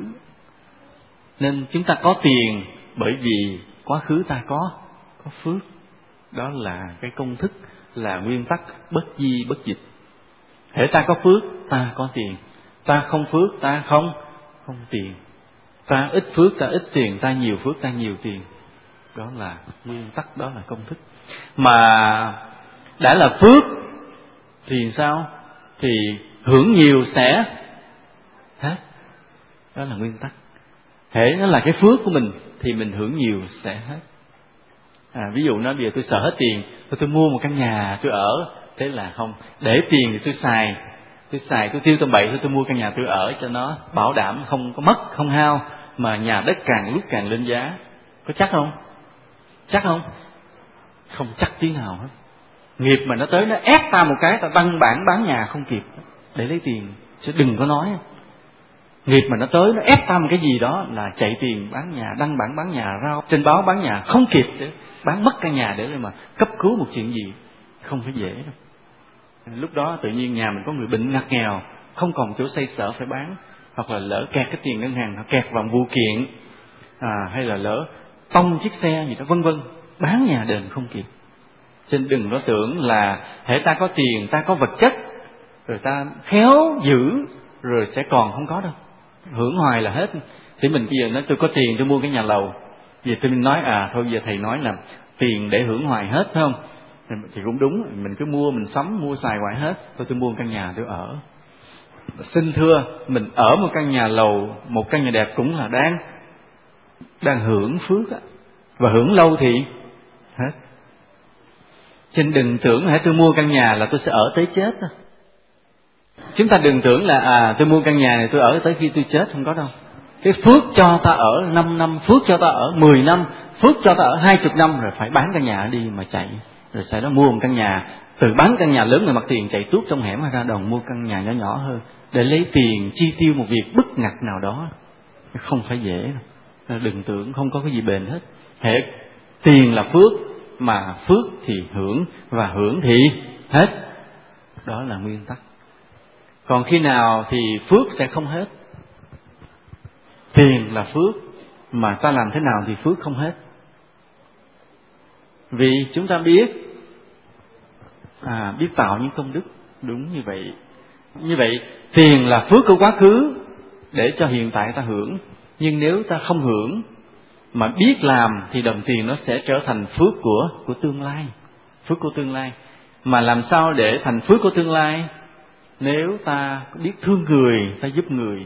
Nên chúng ta có tiền bởi vì quá khứ ta có phước. Đó là cái công thức, là nguyên tắc bất di bất dịch. Hễ ta có phước ta có tiền, ta không phước ta không tiền. Ta ít phước ta ít tiền, ta nhiều phước ta nhiều tiền. Đó là nguyên tắc, đó là công thức. Mà đã là phước thì sao? Thì hưởng nhiều sẽ hết. Đó là nguyên tắc. Hễ nó là cái phước của mình thì mình hưởng nhiều sẽ hết. Ví dụ nói bây giờ tôi sợ hết tiền, tôi mua một căn nhà tôi ở. Thế là không, để tiền thì tôi xài, tôi tiêu tầm bậy, tôi mua căn nhà tôi ở cho nó bảo đảm không có mất, không hao, mà nhà đất càng lúc càng lên giá. Có chắc không? Chắc không? Không chắc tí nào hết. Nghiệp mà nó tới nó ép ta một cái, ta đăng bản bán nhà không kịp để lấy tiền, chứ đừng có nói. Nghiệp mà nó tới nó ép ta một cái gì đó là chạy tiền bán nhà, đăng bản bán nhà, rao trên báo bán nhà không kịp, để bán mất căn nhà để mà cấp cứu một chuyện gì, không phải dễ đâu. Lúc đó tự nhiên nhà mình có người bệnh ngặt nghèo, không còn chỗ xoay sở phải bán, hoặc là lỡ kẹt cái tiền ngân hàng, kẹt vào vụ kiện, hay là lỡ tông chiếc xe gì đó, vân vân, bán nhà đền không kịp. Cho nên đừng có tưởng là hễ ta có tiền, ta có vật chất, rồi ta khéo giữ rồi sẽ còn, không có đâu. Hưởng hoài là hết. Thì mình bây giờ nói tôi có tiền tôi mua cái nhà lầu, giờ tôi nói thôi bây giờ thầy nói là tiền để hưởng hoài hết, phải không? Thì cũng đúng, mình cứ mua, mình sắm mua xài hoài hết. Tôi mua căn nhà tôi ở. Xin thưa, mình ở một căn nhà lầu, một căn nhà đẹp cũng là đang hưởng phước á, và hưởng lâu thì hết. Cho nên đừng tưởng hãy tôi mua căn nhà là tôi sẽ ở tới chết đó. Chúng ta đừng tưởng là tôi mua căn nhà này tôi ở tới khi tôi chết, không có đâu. Cái phước cho ta ở 5 năm, phước cho ta ở 10 năm, phước cho ta ở 20 năm, rồi phải bán căn nhà đi mà chạy. Rồi sau đó mua một căn nhà, từ bán căn nhà lớn rồi mặt tiền chạy tuốt trong hẻm ra đồng mua căn nhà nhỏ nhỏ hơn, để lấy tiền chi tiêu một việc bức ngặt nào đó. Không phải dễ đâu. Đừng tưởng không có cái gì bền hết. Hệ tiền là phước, mà phước thì hưởng, và hưởng thì hết. Đó là nguyên tắc. Còn khi nào thì phước sẽ không hết? Tiền là phước, mà ta làm thế nào thì phước không hết? Vì chúng ta biết tạo những công đức, đúng như vậy. Như vậy tiền là phước của quá khứ để cho hiện tại ta hưởng. Nhưng nếu ta không hưởng mà biết làm thì đồng tiền nó sẽ trở thành phước của tương lai. Phước của tương lai. Mà làm sao để thành phước của tương lai? Nếu ta biết thương người, ta giúp người.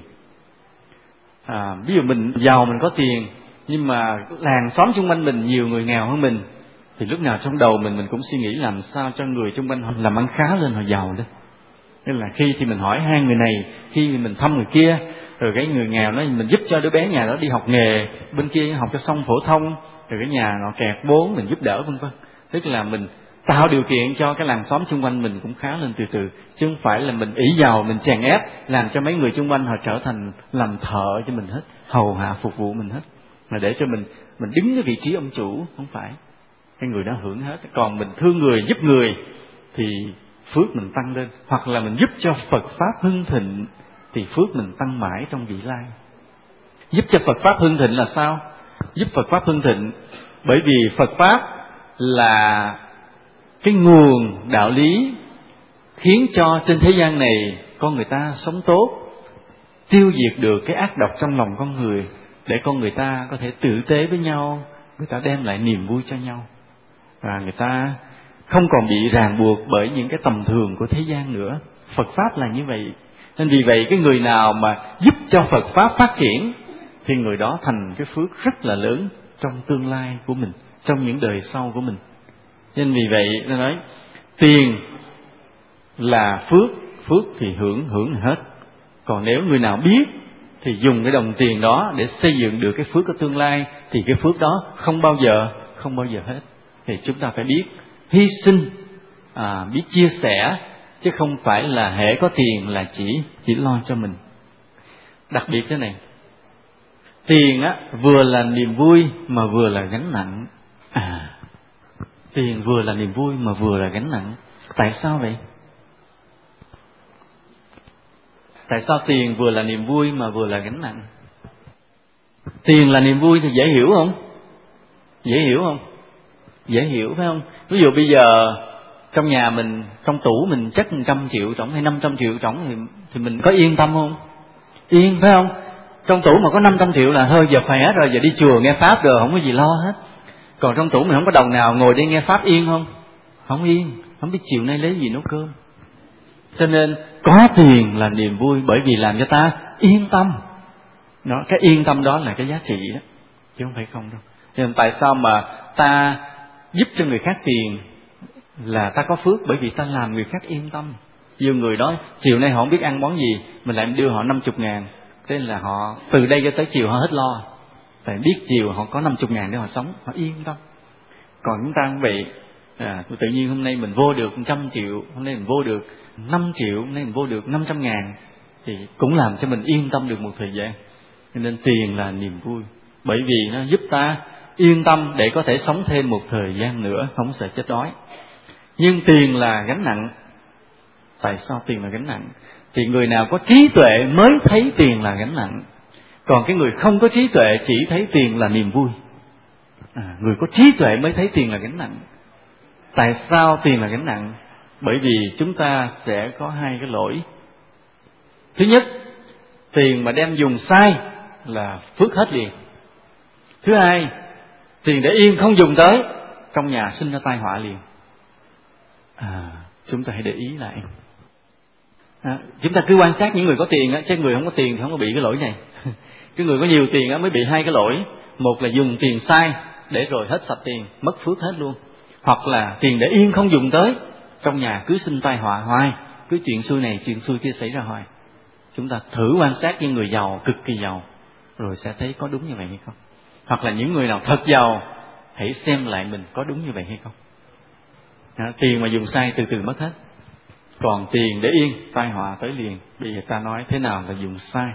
Ví dụ mình giàu, mình có tiền, nhưng mà làng xóm xung quanh mình nhiều người nghèo hơn mình, thì lúc nào trong đầu mình cũng suy nghĩ làm sao cho người xung quanh họ làm ăn khá lên, họ giàu lên. Nên là khi thì mình hỏi hai người này, khi mình thăm người kia, rồi cái người nghèo nói mình giúp cho đứa bé nhà đó đi học nghề, bên kia học cho xong phổ thông, rồi cái nhà nó kẹt vốn mình giúp đỡ, vân vân. Tức là mình tạo điều kiện cho cái làng xóm xung quanh mình cũng khá lên từ từ, chứ không phải là mình ỷ giàu, mình chèn ép làm cho mấy người xung quanh họ trở thành làm thợ cho mình hết, hầu hạ phục vụ mình hết, mà để cho mình đứng cái vị trí ông chủ. Không phải, cái người đó hưởng hết. Còn mình thương người, giúp người thì phước mình tăng lên. Hoặc là mình giúp cho Phật pháp hưng thịnh thì phước mình tăng mãi trong vị lai. Giúp cho Phật pháp hưng thịnh là sao? Giúp Phật pháp hưng thịnh bởi vì Phật pháp là cái nguồn đạo lý khiến cho trên thế gian này con người ta sống tốt, tiêu diệt được cái ác độc trong lòng con người, để con người ta có thể tử tế với nhau, người ta đem lại niềm vui cho nhau, và người ta không còn bị ràng buộc bởi những cái tầm thường của thế gian nữa. Phật pháp là như vậy. Nên vì vậy cái người nào mà giúp cho Phật pháp phát triển thì người đó thành cái phước rất là lớn trong tương lai của mình, trong những đời sau của mình. Nên vì vậy nó nói tiền là phước, phước thì hưởng hết. Còn nếu người nào biết thì dùng cái đồng tiền đó để xây dựng được cái phước của tương lai, thì cái phước đó không bao giờ hết. Thì chúng ta phải biết hy sinh, biết chia sẻ, chứ không phải là hễ có tiền là chỉ lo cho mình. Đặc biệt thế này, tiền vừa là niềm vui mà vừa là gánh nặng. Tiền vừa là niềm vui mà vừa là gánh nặng. Tại sao vậy? Tại sao tiền vừa là niềm vui mà vừa là gánh nặng? Tiền là niềm vui thì dễ hiểu không? Dễ hiểu không? Dễ hiểu phải không? Ví dụ bây giờ trong nhà mình, trong tủ mình chất 100 triệu trống hay 500 triệu trống thì mình có yên tâm không? Yên phải không? Trong tủ mà có 500 triệu là thôi giờ khỏe rồi, giờ đi chùa nghe pháp rồi, không có gì lo hết. Còn trong tủ mình không có đồng nào, ngồi đây nghe pháp yên không? Không yên, không biết chiều nay lấy gì nấu cơm. Cho nên có tiền là niềm vui, bởi vì làm cho ta yên tâm. Đó, cái yên tâm đó là cái giá trị đó, chứ không phải không đâu. Nên tại sao mà ta giúp cho người khác tiền là ta có phước? Bởi vì ta làm người khác yên tâm. Nhiều người đó chiều nay họ không biết ăn món gì, mình lại đưa họ 50.000, thế là họ từ đây cho tới chiều họ hết lo. Tại biết chiều họ có 50.000 để họ sống, họ yên tâm. Còn chúng ta cũng vậy, tự nhiên hôm nay mình vô được 100 triệu, hôm nay mình vô được 5 triệu, hôm nay mình vô được 500.000, thì cũng làm cho mình yên tâm được một thời gian. Nên tiền là niềm vui, bởi vì nó giúp ta yên tâm để có thể sống thêm một thời gian nữa, không sợ chết đói. Nhưng tiền là gánh nặng. Tại sao tiền là gánh nặng? Thì người nào có trí tuệ mới thấy tiền là gánh nặng. Còn cái người không có trí tuệ chỉ thấy tiền là niềm vui. Người có trí tuệ mới thấy tiền là gánh nặng. Tại sao tiền là gánh nặng? Bởi vì chúng ta sẽ có hai cái lỗi. Thứ nhất, tiền mà đem dùng sai là phước hết liền. Thứ hai, tiền để yên không dùng tới, trong nhà sinh ra tai họa liền. Chúng ta hãy để ý lại. Chúng ta cứ quan sát những người có tiền chứ người không có tiền thì không có bị cái lỗi này. Cái người có nhiều tiền mới bị hai cái lỗi. Một là dùng tiền sai để rồi hết sạch tiền, mất phước hết luôn. Hoặc là tiền để yên không dùng tới, trong nhà cứ sinh tai họa hoài, cứ chuyện xui này chuyện xui kia xảy ra hoài. Chúng ta thử quan sát những người giàu, cực kỳ giàu, rồi sẽ thấy có đúng như vậy hay không. Hoặc là những người nào thật giàu, hãy xem lại mình có đúng như vậy hay không. Tiền mà dùng sai từ từ mất hết. Còn tiền để yên, tai họa tới liền. Bây giờ ta nói thế nào là dùng sai.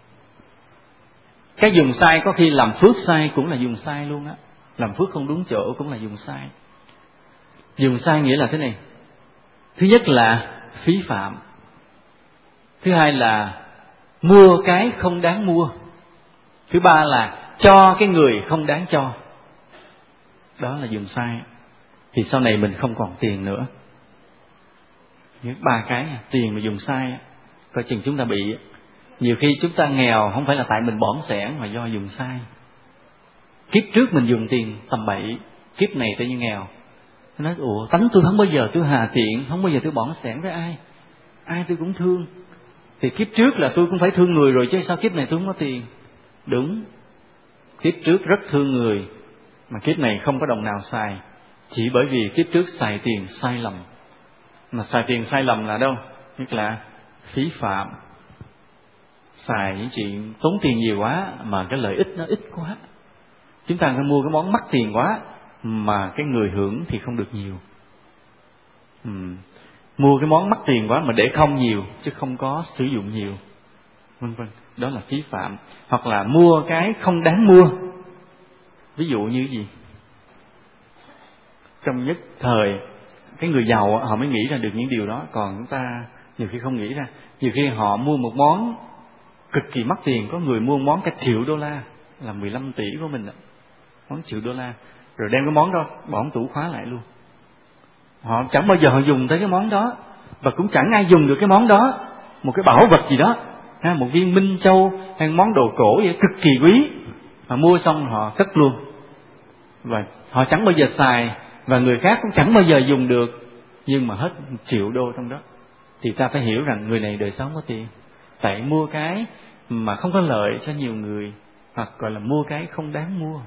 Cái dùng sai có khi làm phước sai cũng là dùng sai luôn á. Làm phước không đúng chỗ cũng là dùng sai. Dùng sai nghĩa là thế này. Thứ nhất là phí phạm. Thứ hai là mua cái không đáng mua. Thứ ba là cho cái người không đáng cho. Đó là dùng sai. Thì sau này mình không còn tiền nữa. Những ba cái tiền mà dùng sai. coi chừng chúng ta bị. Nhiều khi chúng ta nghèo không phải là tại mình bỏn sẻn mà do dùng sai. Kiếp trước mình dùng tiền tầm bậy, kiếp này tự nhiên nghèo. Nói ủa tánh tôi không bao giờ tôi hà tiện, không bao giờ tôi bỏn sẻn với ai, ai tôi cũng thương. Thì kiếp trước là tôi cũng phải thương người rồi chứ sao kiếp này tôi không có tiền. Đúng, kiếp trước rất thương người mà kiếp này không có đồng nào xài, chỉ bởi vì kiếp trước xài tiền sai lầm. Mà xài tiền sai lầm là đâu? Tức là phí phạm, xài những chuyện tốn tiền nhiều quá mà cái lợi ích nó ít quá. Chúng ta phải mua cái món mắc tiền quá mà cái người hưởng thì không được nhiều. Mua cái món mắc tiền quá mà để không nhiều chứ không có sử dụng nhiều, vân vân. Đó là phí phạm. Hoặc là mua cái không đáng mua. Ví dụ như gì? Trong nhất thời cái người giàu họ mới nghĩ ra được những điều đó, còn chúng ta nhiều khi không nghĩ ra. Nhiều khi họ mua một món cực kỳ mắc tiền, có người mua món cả $1 triệu là 15 tỷ của mình, món $1 triệu, rồi đem cái món đó bỏ trong tủ khóa lại luôn. Họ chẳng bao giờ họ dùng tới cái món đó, và cũng chẳng ai dùng được cái món đó. Một cái bảo vật gì đó, một viên minh châu hay món đồ cổ vậy cực kỳ quý, mà mua xong họ cất luôn, và họ chẳng bao giờ xài, và người khác cũng chẳng bao giờ dùng được, nhưng mà hết $1 triệu trong đó. Thì ta phải hiểu rằng người này đời sống có tiền, tại mua cái mà không có lợi cho nhiều người, hoặc gọi là mua cái không đáng mua.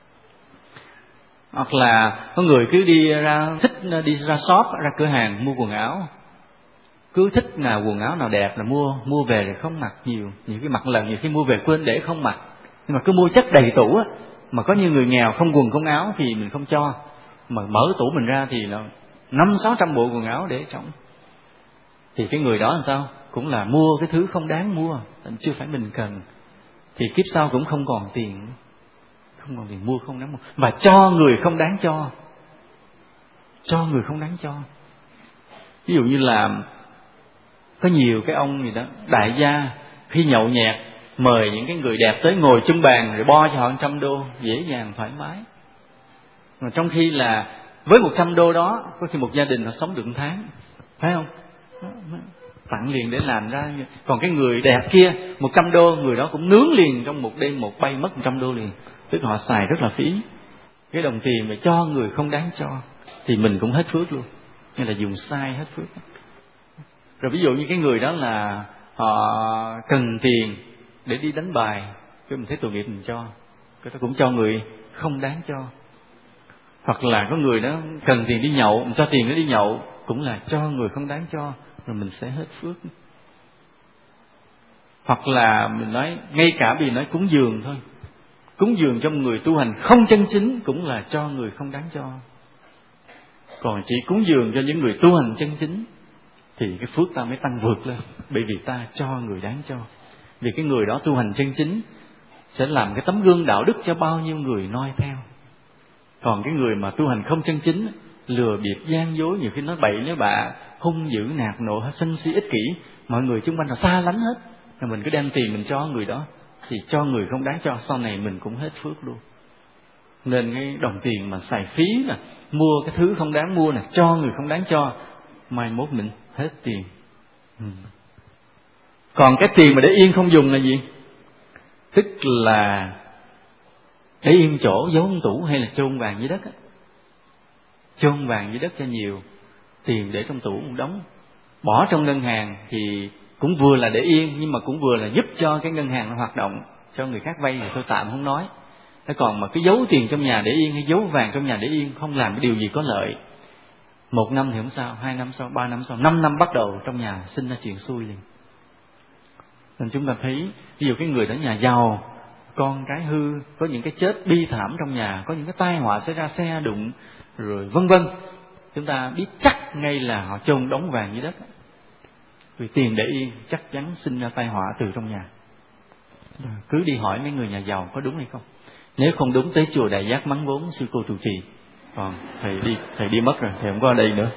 Hoặc là có người cứ thích đi ra shop, ra cửa hàng mua quần áo, cứ thích quần áo nào đẹp là mua về rồi không mặc nhiều khi mặc lần, nhiều khi mua về quên để không mặc, nhưng mà cứ mua chất đầy tủ á. Mà có như người nghèo không quần không áo thì mình không cho, mà mở tủ mình ra thì là 500-600 bộ quần áo để trống. Thì cái người đó làm sao? Cũng là mua cái thứ không đáng mua, chưa phải mình cần, thì kiếp sau cũng không còn tiền, mua không đáng mua, và cho người không đáng cho người không đáng cho. Ví dụ như là có nhiều cái ông gì đó đại gia khi nhậu nhẹt mời những cái người đẹp tới ngồi chung bàn rồi bo cho họ $100, dễ dàng thoải mái. Mà trong khi là với $100 đó có khi một gia đình họ sống được 1 tháng, phải không? Tặng liền để làm ra. Còn cái người đẹp kia $100, người đó cũng nướng liền trong một đêm một bay mất $100 liền. Tức là họ xài rất là phí. Cái đồng tiền mà cho người không đáng cho thì mình cũng hết phước luôn, như là dùng sai hết phước. Rồi ví dụ như cái người đó là họ cần tiền để đi đánh bài, cái mình thấy tội nghiệp mình cho, cái đó cũng cho người không đáng cho. Hoặc là có người đó cần tiền đi nhậu, mình cho tiền nó đi nhậu, cũng là cho người không đáng cho, rồi mình sẽ hết phước. Hoặc là mình nói, ngay cả vì nói cúng dường thôi, cúng dường cho người tu hành không chân chính cũng là cho người không đáng cho. Còn chỉ cúng dường cho những người tu hành chân chính thì cái phước ta mới tăng vượt lên, bởi vì ta cho người đáng cho. Vì cái người đó tu hành chân chính sẽ làm cái tấm gương đạo đức cho bao nhiêu người noi theo. Còn cái người mà tu hành không chân chính, lừa bịp gian dối, nhiều khi nói bậy nói bạ, hung dữ nạt nộ, sân si ích kỷ, mọi người xung quanh là xa lánh hết, mà mình cứ đem tiền mình cho người đó thì cho người không đáng cho, sau này mình cũng hết phước luôn. Nên cái đồng tiền mà xài phí là mua cái thứ không đáng mua, là cho người không đáng cho, mai mốt mình hết tiền. Còn cái tiền mà để yên không dùng là gì? Tức là để yên chỗ giấu trong tủ, hay là chôn vàng dưới đất á. Chôn vàng dưới đất cho nhiều, tiền để trong tủ một đống. Bỏ trong ngân hàng thì cũng vừa là để yên, nhưng mà cũng vừa là giúp cho cái ngân hàng nó hoạt động. Cho người khác vay thì tôi tạm không nói. Thế còn mà cứ giấu tiền trong nhà để yên, hay giấu vàng trong nhà để yên, không làm cái điều gì có lợi, 1 năm thì không sao, 2 năm sau, 3 năm sau, 5 năm bắt đầu trong nhà sinh ra chuyện xui liền. Nên chúng ta thấy, ví dụ cái người ở nhà giàu, con cái hư, có những cái chết bi thảm trong nhà, có những cái tai họa xảy ra, xe đụng, rồi vân vân, chúng ta biết chắc ngay là họ chôn đống vàng dưới đất. Vì tiền để yên chắc chắn sinh ra tai họa từ trong nhà. Cứ đi hỏi mấy người nhà giàu có đúng hay không. Nếu không đúng, tới chùa Đại Giác Mắng Vốn sư cô trụ trì. Còn thầy đi mất rồi, thầy không có ở đây nữa.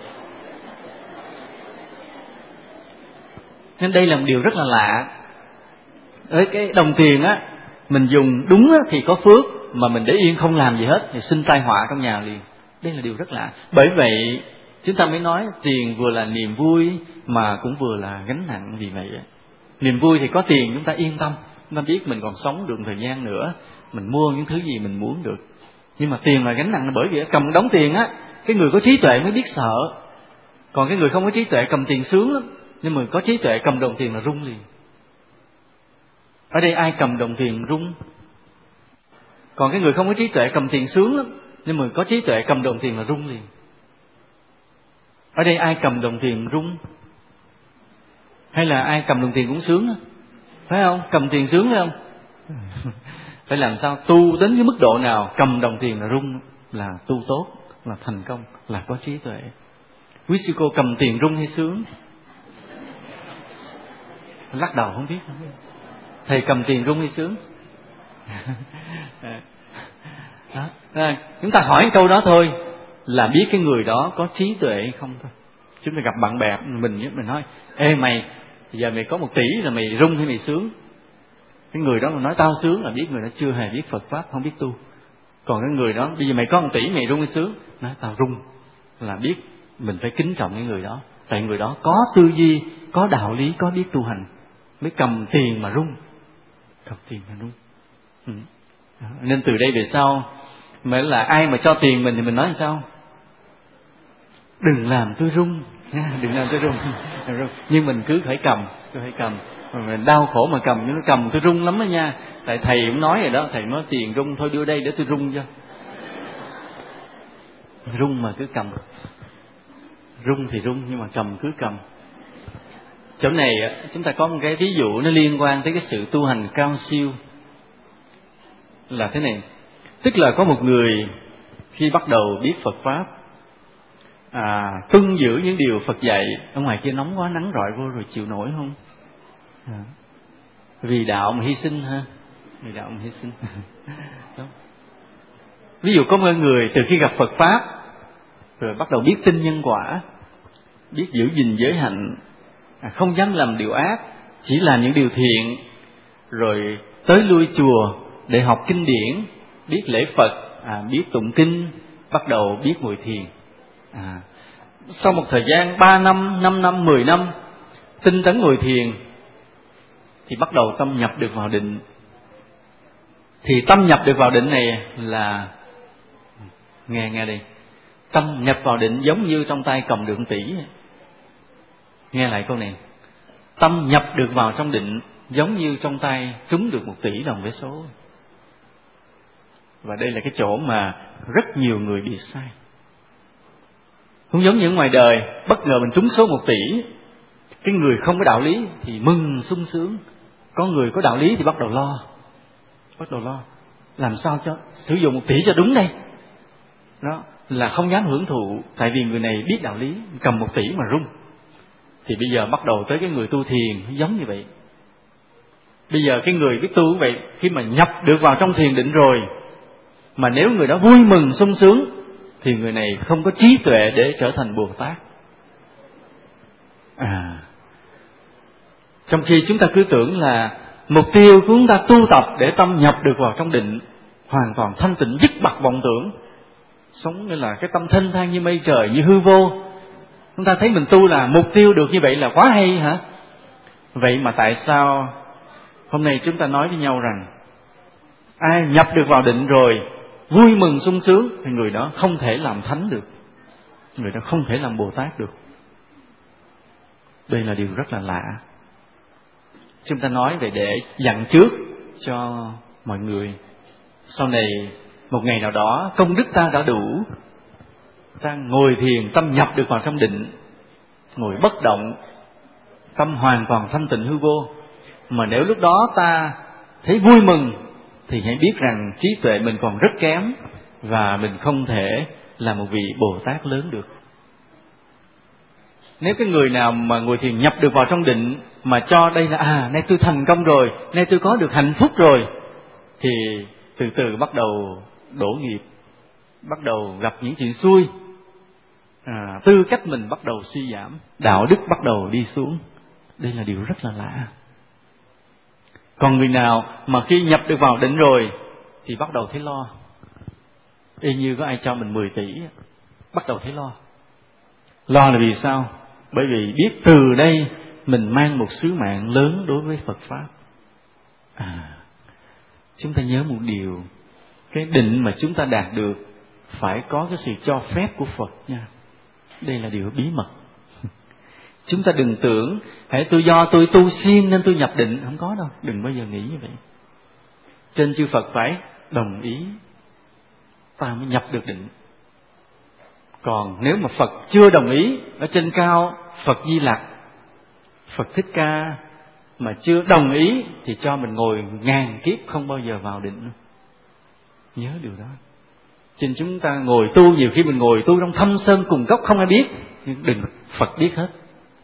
Nên đây là một điều rất là lạ. Ở cái đồng tiền á, mình dùng đúng á thì có phước, mà mình để yên không làm gì hết thì sinh tai họa trong nhà liền. Đây là điều rất lạ. Bởi vậy Chúng ta mới nói tiền vừa là niềm vui mà cũng vừa là gánh nặng. Vì vậy niềm vui thì có tiền chúng ta yên tâm, chúng ta biết mình còn sống được một thời gian nữa, mình mua những thứ gì mình muốn được. Nhưng mà tiền là gánh nặng là bởi vì cầm đống tiền á, cái người có trí tuệ mới biết sợ. Còn cái người không có trí tuệ cầm tiền sướng lắm, nhưng mà có trí tuệ cầm đồng tiền là rung liền. Ở đây ai cầm đồng tiền rung? Còn cái người không có trí tuệ cầm tiền sướng lắm, nhưng mà có trí tuệ cầm đồng tiền là rung liền. Ở đây ai cầm đồng tiền rung? Hay là ai cầm đồng tiền cũng sướng đó? Phải không? Cầm tiền sướng phải không? Phải làm sao tu đến cái mức độ nào cầm đồng tiền là rung là tu tốt, là thành công, là có trí tuệ. Quý sư cô cầm tiền rung hay sướng? Lắc đầu không biết. Thầy cầm tiền rung hay sướng? Đó. Chúng ta hỏi câu đó thôi là biết cái người đó có trí tuệ hay không thôi. Chúng ta gặp bạn bè mình nói: ê mày, giờ mày có 1 tỷ là mày rung hay mày sướng? Cái người đó mà nói tao sướng là biết người đó chưa hề biết Phật pháp, không biết tu. Còn cái người đó bây giờ mày có 1 tỷ mày rung hay sướng? Nói tao rung là biết mình phải kính trọng cái người đó. Tại người đó có tư duy, có đạo lý, có biết tu hành, mới cầm tiền mà rung. Cầm tiền mà rung. Nên từ đây về sau mới là ai mà cho tiền mình thì mình nói làm sao? Đừng làm tôi rung, đừng làm tôi rung. Nhưng mình cứ phải cầm, mình đau khổ mà cầm, nhưng nó cầm tôi rung lắm đó nha. Tại thầy cũng nói rồi đó, thầy nói tiền rung thôi đưa đây để tôi rung cho. Rung mà cứ cầm. Rung thì rung nhưng mà cầm cứ cầm. Chỗ này chúng ta có một cái ví dụ nó liên quan tới cái sự tu hành cao siêu. Là thế này, tức là có một người khi bắt đầu biết Phật pháp, tuân giữ những điều Phật dạy. Ở ngoài kia nóng quá, nắng rọi vô rồi chịu nổi không? Vì đạo mà hy sinh ha, vì đạo mà hy sinh. Ví dụ có một người từ khi gặp Phật pháp rồi bắt đầu biết tin nhân quả, biết giữ gìn giới hạnh, không dám làm điều ác, chỉ làm những điều thiện, rồi tới lui chùa để học kinh điển, biết lễ Phật, biết tụng kinh, bắt đầu biết ngồi thiền. Sau một thời gian 3 năm, 5 năm, 10 năm tinh tấn ngồi thiền thì bắt đầu tâm nhập được vào định. Thì tâm nhập được vào định này là, nghe đi, tâm nhập vào định giống như trong tay cầm được 1 tỷ. Nghe lại câu này, tâm nhập được vào trong định giống như trong tay trúng được 1 tỷ đồng vé số. Và đây là cái chỗ mà rất nhiều người bị sai. Không giống như ngoài đời, bất ngờ mình trúng số 1 tỷ, cái người không có đạo lý thì mừng sung sướng, có người có đạo lý thì bắt đầu lo, làm sao cho sử dụng 1 tỷ cho đúng đây. Đó là không dám hưởng thụ, tại vì người này biết đạo lý, cầm 1 tỷ mà rung. Thì bây giờ bắt đầu tới cái người tu thiền giống như vậy. Bây giờ cái người biết tu cũng vậy, khi mà nhập được vào trong thiền định rồi, mà nếu người đó vui mừng sung sướng thì người này không có trí tuệ để trở thành Bồ Tát. Trong khi chúng ta cứ tưởng là mục tiêu của chúng ta tu tập để tâm nhập được vào trong định, hoàn toàn thanh tịnh, dứt bặt vọng tưởng, sống như là cái tâm thanh thang như mây trời, như hư vô. Chúng ta thấy mình tu là mục tiêu được như vậy là quá hay hả? Vậy mà tại sao hôm nay chúng ta nói với nhau rằng ai nhập được vào định rồi vui mừng sung sướng thì người đó không thể làm thánh được, người đó không thể làm Bồ Tát được. Đây là điều rất là lạ. Chúng ta nói về để dặn trước cho mọi người, sau này một ngày nào đó công đức ta đã đủ, ta ngồi thiền tâm nhập được vào trong định, ngồi bất động, tâm hoàn toàn thanh tịnh hư vô. Mà nếu lúc đó ta thấy vui mừng thì hãy biết rằng trí tuệ mình còn rất kém và mình không thể là một vị Bồ Tát lớn được. Nếu cái người nào mà ngồi thiền nhập được vào trong định mà cho đây là nay tôi thành công rồi, nay tôi có được hạnh phúc rồi, thì từ từ bắt đầu đổ nghiệp, bắt đầu gặp những chuyện xui, tư cách mình bắt đầu suy giảm, đạo đức bắt đầu đi xuống. Đây là điều rất là lạ. Còn người nào mà khi nhập được vào định rồi thì bắt đầu thấy lo, y như có ai cho mình 10 tỷ, bắt đầu thấy lo. Lo là vì sao? Bởi vì biết từ đây mình mang một sứ mạng lớn đối với Phật Pháp. Chúng ta nhớ một điều, cái định mà chúng ta đạt được phải có cái sự cho phép của Phật nha. Đây là điều bí mật. Chúng ta đừng tưởng hãy do tôi tu siêng nên tôi nhập định, không có đâu, đừng bao giờ nghĩ như vậy. Trên chư Phật phải đồng ý ta mới nhập được định. Còn nếu mà Phật chưa đồng ý, ở trên cao Phật Di Lặc, Phật Thích Ca mà chưa đồng ý thì cho mình ngồi ngàn kiếp không bao giờ vào định. Nhớ điều đó. Cho nên chúng ta ngồi tu, nhiều khi mình ngồi tu trong thâm sơn cùng cốc không ai biết, nhưng đừng, Phật biết hết.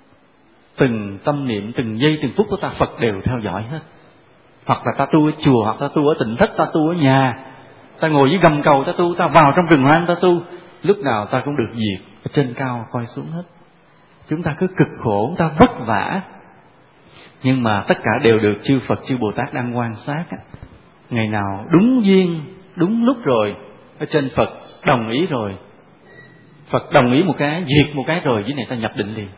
Từng tâm niệm, từng giây từng phút của ta Phật đều theo dõi hết. Hoặc là ta tu ở chùa, hoặc ta tu ở tỉnh thất, ta tu ở nhà, ta ngồi dưới gầm cầu ta tu, ta vào trong rừng hoang ta tu, lúc nào ta cũng được diệt, ở trên cao coi xuống hết. Chúng ta cứ cực khổ, chúng ta vất vả, nhưng mà tất cả đều được chư Phật chư Bồ Tát đang quan sát. Ngày nào đúng duyên đúng lúc rồi, ở trên Phật đồng ý rồi, Phật đồng ý một cái, duyệt một cái rồi, dưới này ta nhập định liền.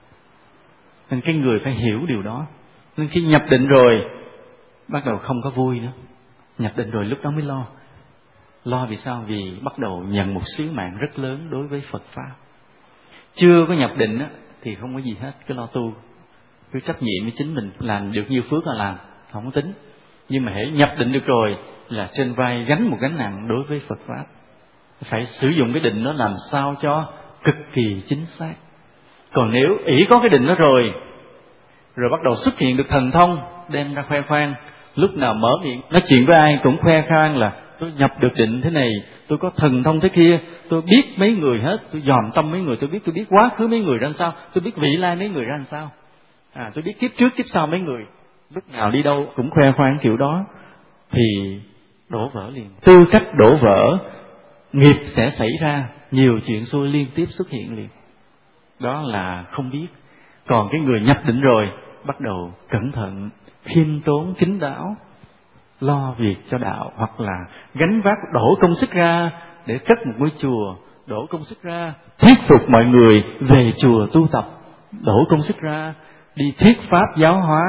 Nên cái người phải hiểu điều đó. Nên khi nhập định rồi bắt đầu không có vui nữa. Nhập định rồi lúc đó mới lo. Lo vì sao? Vì bắt đầu nhận một sứ mạng rất lớn đối với Phật Pháp. Chưa có nhập định thì không có gì hết, cứ lo tu, cứ trách nhiệm với chính mình, làm được nhiêu phước là làm, không có tính. Nhưng mà hễ nhập định được rồi là trên vai gánh một gánh nặng đối với Phật Pháp. Phải sử dụng cái định đó làm sao cho cực kỳ chính xác. Còn nếu ỷ có cái định đó rồi bắt đầu xuất hiện được thần thông, đem ra khoe khoang, lúc nào mở miệng nói chuyện với ai cũng khoe khoang là tôi nhập được định thế này, tôi có thần thông thế kia, tôi biết mấy người hết, tôi dòm tâm mấy người, tôi biết quá khứ mấy người ra sao, tôi biết vị lai mấy người ra sao, tôi biết kiếp trước kiếp sau mấy người. Lúc nào đi đâu cũng khoe khoang kiểu đó thì đổ vỡ liền. Tư cách đổ vỡ, nghiệp sẽ xảy ra, nhiều chuyện xui liên tiếp xuất hiện liền. Đó là không biết. Còn cái người nhập định rồi bắt đầu cẩn thận, khiêm tốn, kín đáo, lo việc cho đạo, hoặc là gánh vác, đổ công sức ra để cất một ngôi chùa, đổ công sức ra thuyết phục mọi người về chùa tu tập, đổ công sức ra đi thuyết pháp giáo hóa,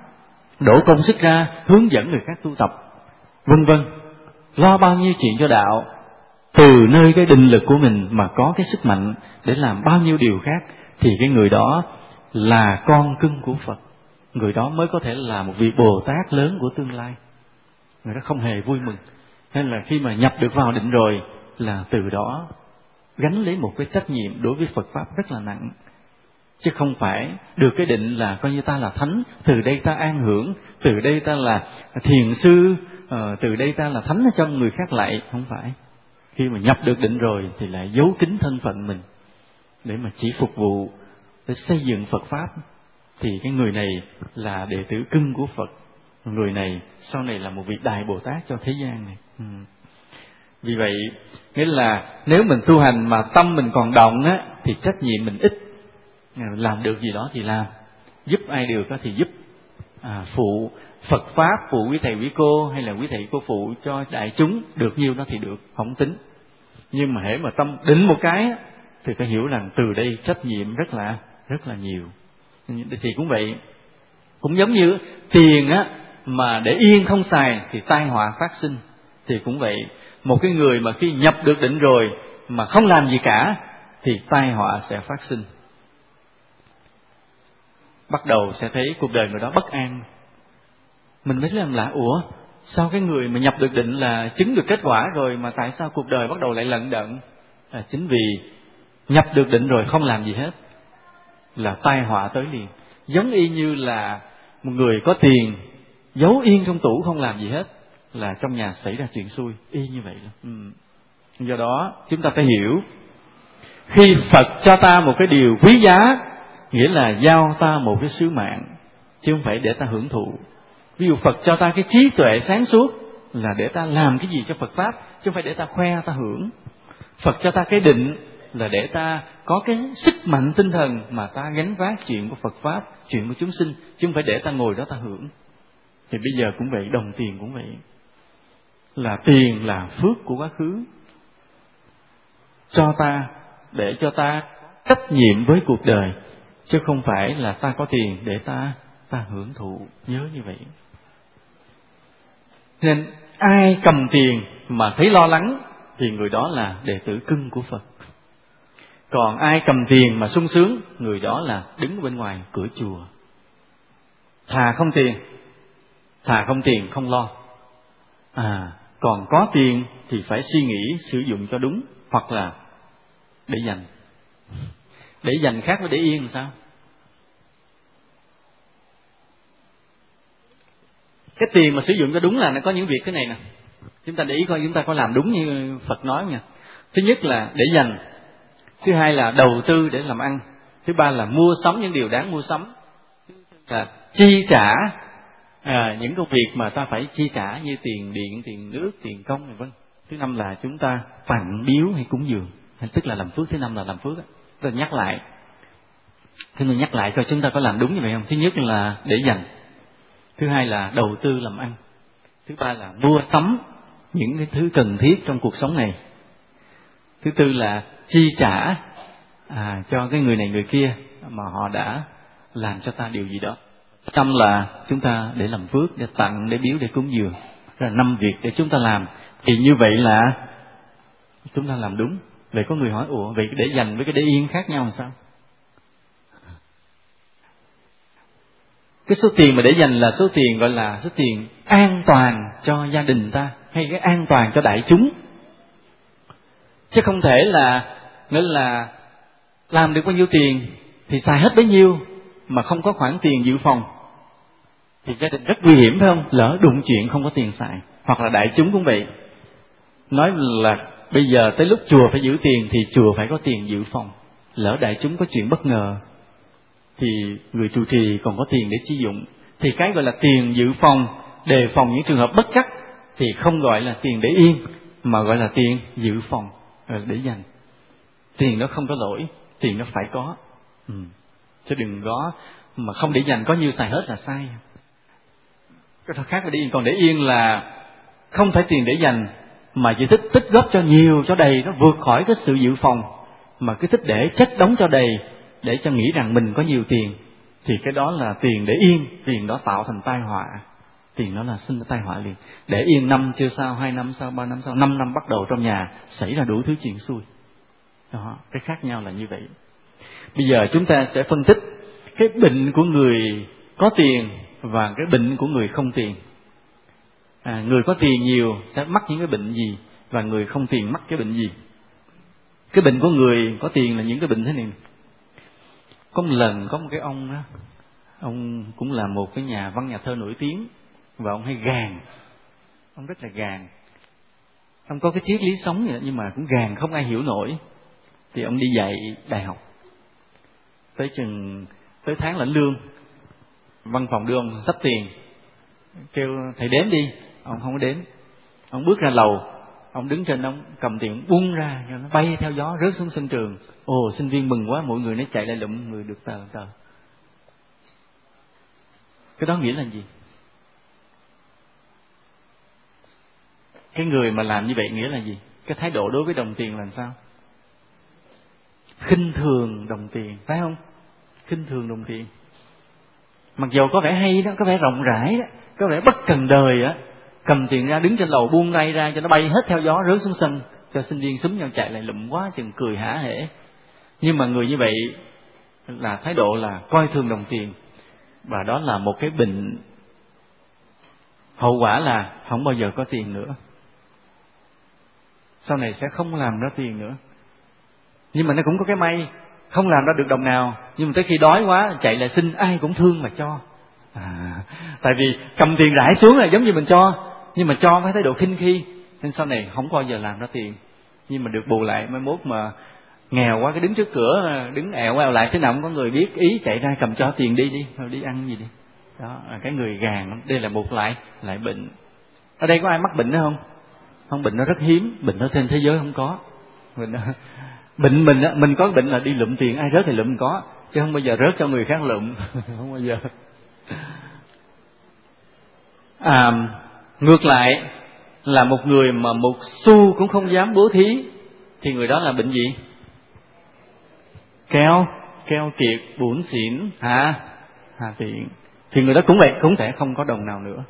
đổ công sức ra hướng dẫn người khác tu tập, vân vân. Lo bao nhiêu chuyện cho đạo, từ nơi cái định lực của mình mà có cái sức mạnh để làm bao nhiêu điều khác, thì cái người đó là con cưng của Phật. Người đó mới có thể là một vị Bồ Tát lớn của tương lai. Người đó không hề vui mừng. Nên là khi mà nhập được vào định rồi là từ đó gánh lấy một cái trách nhiệm đối với Phật Pháp rất là nặng. Chứ không phải được cái định là coi như ta là thánh, từ đây ta an hưởng, từ đây ta là thiền sư, từ đây ta là thánh cho người khác lại. Không phải. Khi mà nhập được định rồi thì lại giấu kín thân phận mình để mà chỉ phục vụ, để xây dựng Phật Pháp. Thì cái người này là đệ tử cưng của Phật. Người này sau này là một vị Đại Bồ Tát cho thế gian này. Vì vậy, nghĩa là nếu mình tu hành mà tâm mình còn động thì trách nhiệm mình ít. Làm được gì đó thì làm, giúp ai được thì giúp, phụ Phật Pháp, phụ quý thầy quý cô hay là quý thầy cô phụ cho đại chúng được nhiêu đó thì được, không tính. Nhưng mà hễ mà tâm định một cái thì phải hiểu rằng từ đây trách nhiệm rất là nhiều. Thì cũng vậy, cũng giống như tiền mà để yên không xài thì tai họa phát sinh. Thì cũng vậy, một cái người mà khi nhập được định rồi mà không làm gì cả thì tai họa sẽ phát sinh. Bắt đầu sẽ thấy cuộc đời người đó bất an. Mình mới làm lạ, ủa sao cái người mà nhập được định là chứng được kết quả rồi mà tại sao cuộc đời bắt đầu lại lận đận? Chính vì nhập được định rồi không làm gì hết là tai họa tới liền. Giống y như là một người có tiền giấu yên trong tủ không làm gì hết là trong nhà xảy ra chuyện xui, y như vậy luôn. Do đó chúng ta phải hiểu, khi Phật cho ta một cái điều quý giá, nghĩa là giao ta một cái sứ mạng, chứ không phải để ta hưởng thụ. Ví dụ Phật cho ta cái trí tuệ sáng suốt là để ta làm cái gì cho Phật Pháp, chứ không phải để ta khoe ta hưởng. Phật cho ta cái định là để ta có cái sức mạnh tinh thần mà ta gánh vác chuyện của Phật Pháp, chuyện của chúng sinh, chứ không phải để ta ngồi đó ta hưởng. Thì bây giờ cũng vậy, đồng tiền cũng vậy. Là tiền là phước của quá khứ, cho ta để cho ta trách nhiệm với cuộc đời, chứ không phải là ta có tiền để ta hưởng thụ. Nhớ như vậy. Nên ai cầm tiền mà thấy lo lắng thì người đó là đệ tử cưng của Phật. Còn ai cầm tiền mà sung sướng, người đó là đứng bên ngoài cửa chùa. Thà không tiền không lo. Còn có tiền thì phải suy nghĩ sử dụng cho đúng, hoặc là để dành. Để dành khác với để yên làm sao? Cái tiền mà sử dụng cho đúng là nó có những việc thế này nè. Chúng ta để ý coi chúng ta có làm đúng như Phật nói không nha. Thứ nhất là để dành. Thứ hai là đầu tư để làm ăn. Thứ ba là mua sắm những điều đáng mua sắm. Là chi trả những công việc mà ta phải chi trả như tiền điện, tiền nước, tiền công vân. Thứ năm là chúng ta tặng biếu hay cúng dường, tức là làm phước. Thứ năm là làm phước. Tôi nhắc lại. Coi chúng ta có làm đúng như vậy không? Thứ nhất là để dành. Thứ hai là đầu tư làm ăn. Thứ ba là mua sắm những cái thứ cần thiết trong cuộc sống này. Thứ tư là chi trả cho cái người này người kia mà họ đã làm cho ta điều gì đó. Năm là chúng ta để làm phước, để tặng, để biếu, để cúng dường. Đó là 5 việc để chúng ta làm. Thì như vậy là chúng ta làm đúng. Vậy có người hỏi, vậy để dành với cái để yên khác nhau làm sao? Cái số tiền mà để dành là số tiền gọi là số tiền an toàn cho gia đình ta, hay cái an toàn cho đại chúng. Chứ không thể là nghĩa là làm được bao nhiêu tiền thì xài hết bấy nhiêu mà không có khoản tiền dự phòng, thì gia đình rất nguy hiểm, phải không? Lỡ đụng chuyện không có tiền xài. Hoặc là đại chúng cũng vậy. Nói là bây giờ tới lúc chùa phải giữ tiền thì chùa phải có tiền dự phòng. Lỡ đại chúng có chuyện bất ngờ thì người trụ trì còn có tiền để chi dụng. Thì cái gọi là tiền dự phòng, đề phòng những trường hợp bất trắc, thì không gọi là tiền để yên, mà gọi là tiền dự phòng, để dành. Tiền nó không có lỗi, tiền nó phải có. Chứ đừng có mà không để dành, có nhiêu xài hết là sai. Cái khác là để yên. Còn để yên là không phải tiền để dành, mà chỉ thích tích góp cho nhiều, cho đầy, nó vượt khỏi cái sự dự phòng, mà cứ thích để chất đóng cho đầy, để cho nghĩ rằng mình có nhiều tiền. Thì cái đó là tiền để yên. Tiền đó tạo thành tai họa. Tiền đó là sinh ra tai họa liền. Để yên năm chưa sao, 2 năm sau, 3 năm sau, 5 năm bắt đầu trong nhà xảy ra đủ thứ chuyện xui. Đó, cái khác nhau là như vậy. Bây giờ chúng ta sẽ phân tích cái bệnh của người có tiền và cái bệnh của người không tiền. Người có tiền nhiều sẽ mắc những cái bệnh gì, và người không tiền mắc cái bệnh gì. Cái bệnh của người có tiền là những cái bệnh thế này. Có một lần có một cái ông đó, ông cũng là một cái nhà văn nhà thơ nổi tiếng, và ông hay gàn. Ông rất là gàn. Ông có cái triết lý sống vậy đó, nhưng mà cũng gàn không ai hiểu nổi. Thì ông đi dạy đại học. Tới tháng lãnh lương, văn phòng đưa ông xách tiền, kêu thầy đếm đi. Ông không có đếm. Ông bước ra lầu, ông đứng trên, ông cầm tiền bung ra cho nó bay theo gió rớt xuống sân trường. Sinh viên mừng quá, mọi người nó chạy lại lụm người được tờ. Cái đó nghĩa là gì? Cái người mà làm như vậy nghĩa là gì? Cái thái độ đối với đồng tiền là sao? Khinh thường đồng tiền, phải không? Khinh thường đồng tiền. Mặc dù có vẻ hay đó, có vẻ rộng rãi đó, có vẻ bất cần đời á, cầm tiền ra đứng trên lầu buông tay ra cho nó bay hết theo gió rớt xuống sân, cho sinh viên xúm nhau chạy lại lụm quá chừng cười hả hễ. Nhưng mà người như vậy là thái độ là coi thường đồng tiền, và đó là một cái bệnh. Hậu quả là không bao giờ có tiền nữa, sau này sẽ không làm ra tiền nữa. Nhưng mà nó cũng có cái may, không làm ra được đồng nào, nhưng mà tới khi đói quá chạy lại xin, ai cũng thương mà cho. Tại vì cầm tiền rải xuống là giống như mình cho, nhưng mà cho với thái độ khinh khi, nên sau này không bao giờ làm ra tiền. Nhưng mà được bù lại, mai mốt mà nghèo quá, cái đứng trước cửa đứng ẹo lại, thế nào cũng có người biết ý chạy ra cầm cho tiền đi rồi đi ăn gì đi. Đó là cái người gàn. Đây là một lại bệnh. Ở đây có ai mắc bệnh đó không? Không, bệnh nó rất hiếm, bệnh ở trên thế giới không có. Bệnh mình có bệnh là đi lụm tiền, ai rớt thì lụm có, chứ không bao giờ rớt cho người khác lụm. Không bao giờ. Ngược lại là một người mà một xu cũng không dám bố thí, thì người đó là bệnh gì? keo kiệt, bủn xỉn, hà tiện, thì người đó cũng vậy, cũng sẽ không có đồng nào nữa.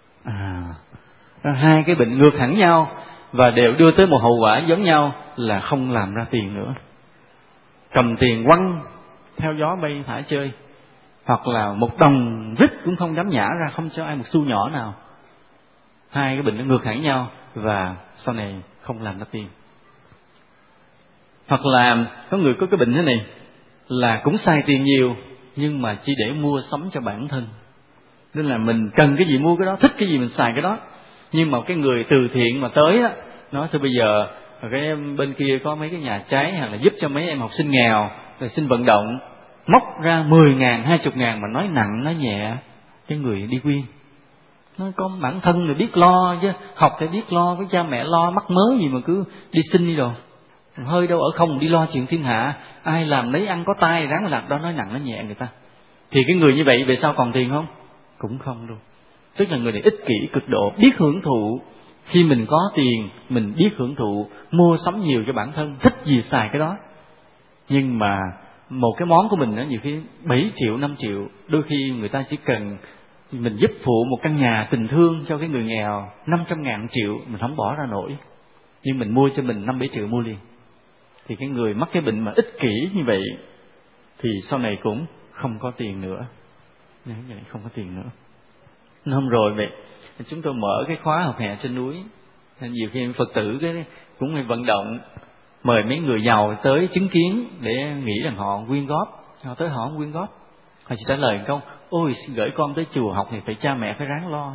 Hai cái bệnh ngược hẳn nhau và đều đưa tới một hậu quả giống nhau là không làm ra tiền nữa. Cầm tiền quăng theo gió bay thả chơi, hoặc là một đồng rít cũng không dám nhả ra, không cho ai một xu nhỏ nào. Hai cái bệnh nó ngược hẳn nhau và sau này không làm ra tiền. Hoặc là có người có cái bệnh thế này là cũng xài tiền nhiều nhưng mà chỉ để mua sắm cho bản thân. Nên là mình cần cái gì mua cái đó, thích cái gì mình xài cái đó. Nhưng mà cái người từ thiện mà tới á, nói thôi bây giờ cái bên kia có mấy cái nhà trái, hoặc là giúp cho mấy em học sinh nghèo, rồi xin vận động, móc ra 10.000, 20.000 mà nói nặng nói nhẹ, cái người đi quyên. Nói có bản thân rồi biết lo chứ, học thì biết lo, với cha mẹ lo mắc mớ gì mà cứ đi xin đi rồi. Hơi đâu ở không đi lo chuyện thiên hạ, ai làm lấy ăn có tay ráng lạc đó, nói nặng nói nhẹ người ta. Thì cái người như vậy về sau còn tiền không? Cũng không luôn. Tức là người này ích kỷ cực độ, biết hưởng thụ. Khi mình có tiền, mình biết hưởng thụ, mua sắm nhiều cho bản thân, thích gì xài cái đó. Nhưng mà một cái món của mình đó, nhiều khi 7 triệu, 5 triệu, đôi khi người ta chỉ cần mình giúp phụ một căn nhà tình thương cho cái người nghèo 500.000, 1 triệu, mình không bỏ ra nổi. Nhưng mình mua cho mình 5-7 triệu mua liền. Thì cái người mắc cái bệnh mà ích kỷ như vậy thì sau này cũng không có tiền nữa. Không có tiền nữa. Hôm rồi vậy chúng tôi mở cái khóa học hè trên núi, nhiều khi Phật tử cái cũng hay vận động mời mấy người giàu tới chứng kiến để nghĩ rằng họ quyên góp. Họ tới họ không quyên góp, họ chỉ trả lời câu: ôi gửi con tới chùa học thì phải cha mẹ phải ráng lo.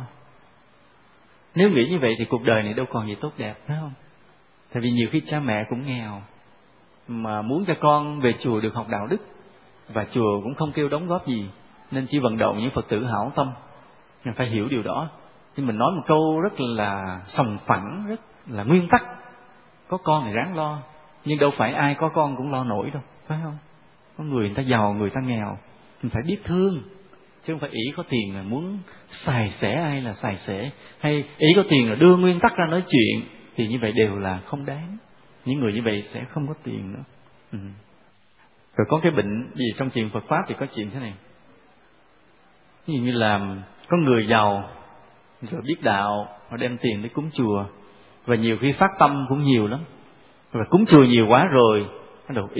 Nếu nghĩ như vậy thì cuộc đời này đâu còn gì tốt đẹp, phải không? Tại vì nhiều khi cha mẹ cũng nghèo mà muốn cho con về chùa được học đạo đức, và chùa cũng không kêu đóng góp gì, nên chỉ vận động những Phật tử hảo tâm. Mình phải hiểu điều đó. Nhưng mình nói một câu rất là sòng phẳng, rất là nguyên tắc: có con thì ráng lo. Nhưng đâu phải ai có con cũng lo nổi đâu, phải không? Có người ta giàu, người ta nghèo, mình phải biết thương. Chứ không phải ý có tiền là muốn xài xẻ ai là xài xẻ, hay ý có tiền là đưa nguyên tắc ra nói chuyện, thì như vậy đều là không đáng. Những người như vậy sẽ không có tiền nữa. Rồi có cái bệnh gì trong chuyện Phật Pháp thì có chuyện thế này. Ví dụ như là có người giàu rồi biết đạo, họ đem tiền để cúng chùa, và nhiều khi phát tâm cũng nhiều lắm, và cúng chùa nhiều quá rồi bắt đầu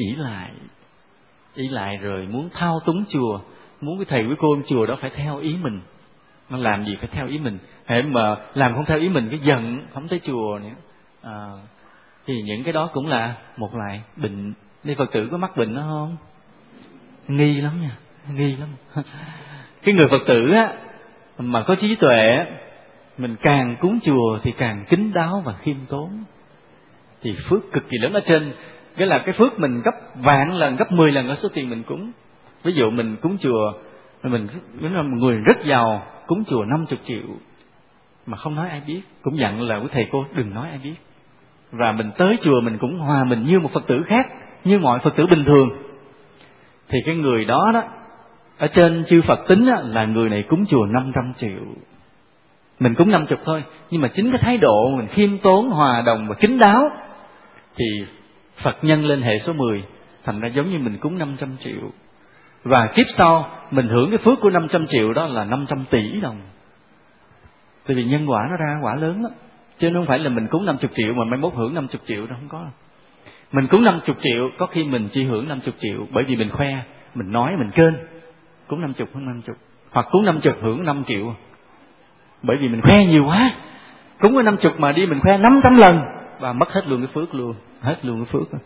ỷ lại rồi muốn thao túng chùa, muốn cái thầy quý cô chùa đó phải theo ý mình. Nó làm gì phải theo ý mình, hễ mà làm không theo ý mình cái giận không tới chùa nữa. Thì những cái đó cũng là một loại bệnh. Nên Phật tử có mắc bệnh đó không? Nghi lắm nha, nghi lắm. Cái người Phật tử á mà có trí tuệ, mình càng cúng chùa thì càng kín đáo và khiêm tốn, thì phước cực kỳ lớn ở trên. Cái là cái phước mình gấp vạn lần, gấp 10 lần ở số tiền mình cúng. Ví dụ mình cúng chùa, mình là một người rất giàu, cúng chùa 50 triệu mà không nói ai biết, cũng dặn là quý thầy cô đừng nói ai biết. Và mình tới chùa mình cũng hòa mình như một Phật tử khác, như mọi Phật tử bình thường. Thì cái người đó đó, ở trên chư Phật tính á, là người này cúng chùa 500 triệu. Mình cúng 50 thôi, nhưng mà chính cái thái độ mình khiêm tốn, hòa đồng và kín đáo, thì Phật nhân lên hệ số 10, thành ra giống như mình cúng 500 triệu. Và kiếp sau mình hưởng cái phước của 500 triệu đó là 500 tỷ đồng. Tại vì nhân quả nó ra quả lớn lắm. Chứ không phải là mình cúng 50 triệu mà mai mốt hưởng 50 triệu đâu, không có. Mình cúng 50 triệu, có khi mình chỉ hưởng 50 triệu bởi vì mình khoe, mình nói, mình kênh. Cúng 50 không 50. Hoặc cúng 50 hưởng 5 triệu. Bởi vì mình khoe nhiều quá. Cúng có 50 mà đi mình khoe 500 lần, và mất hết luôn cái phước luôn. Hết luôn cái phước.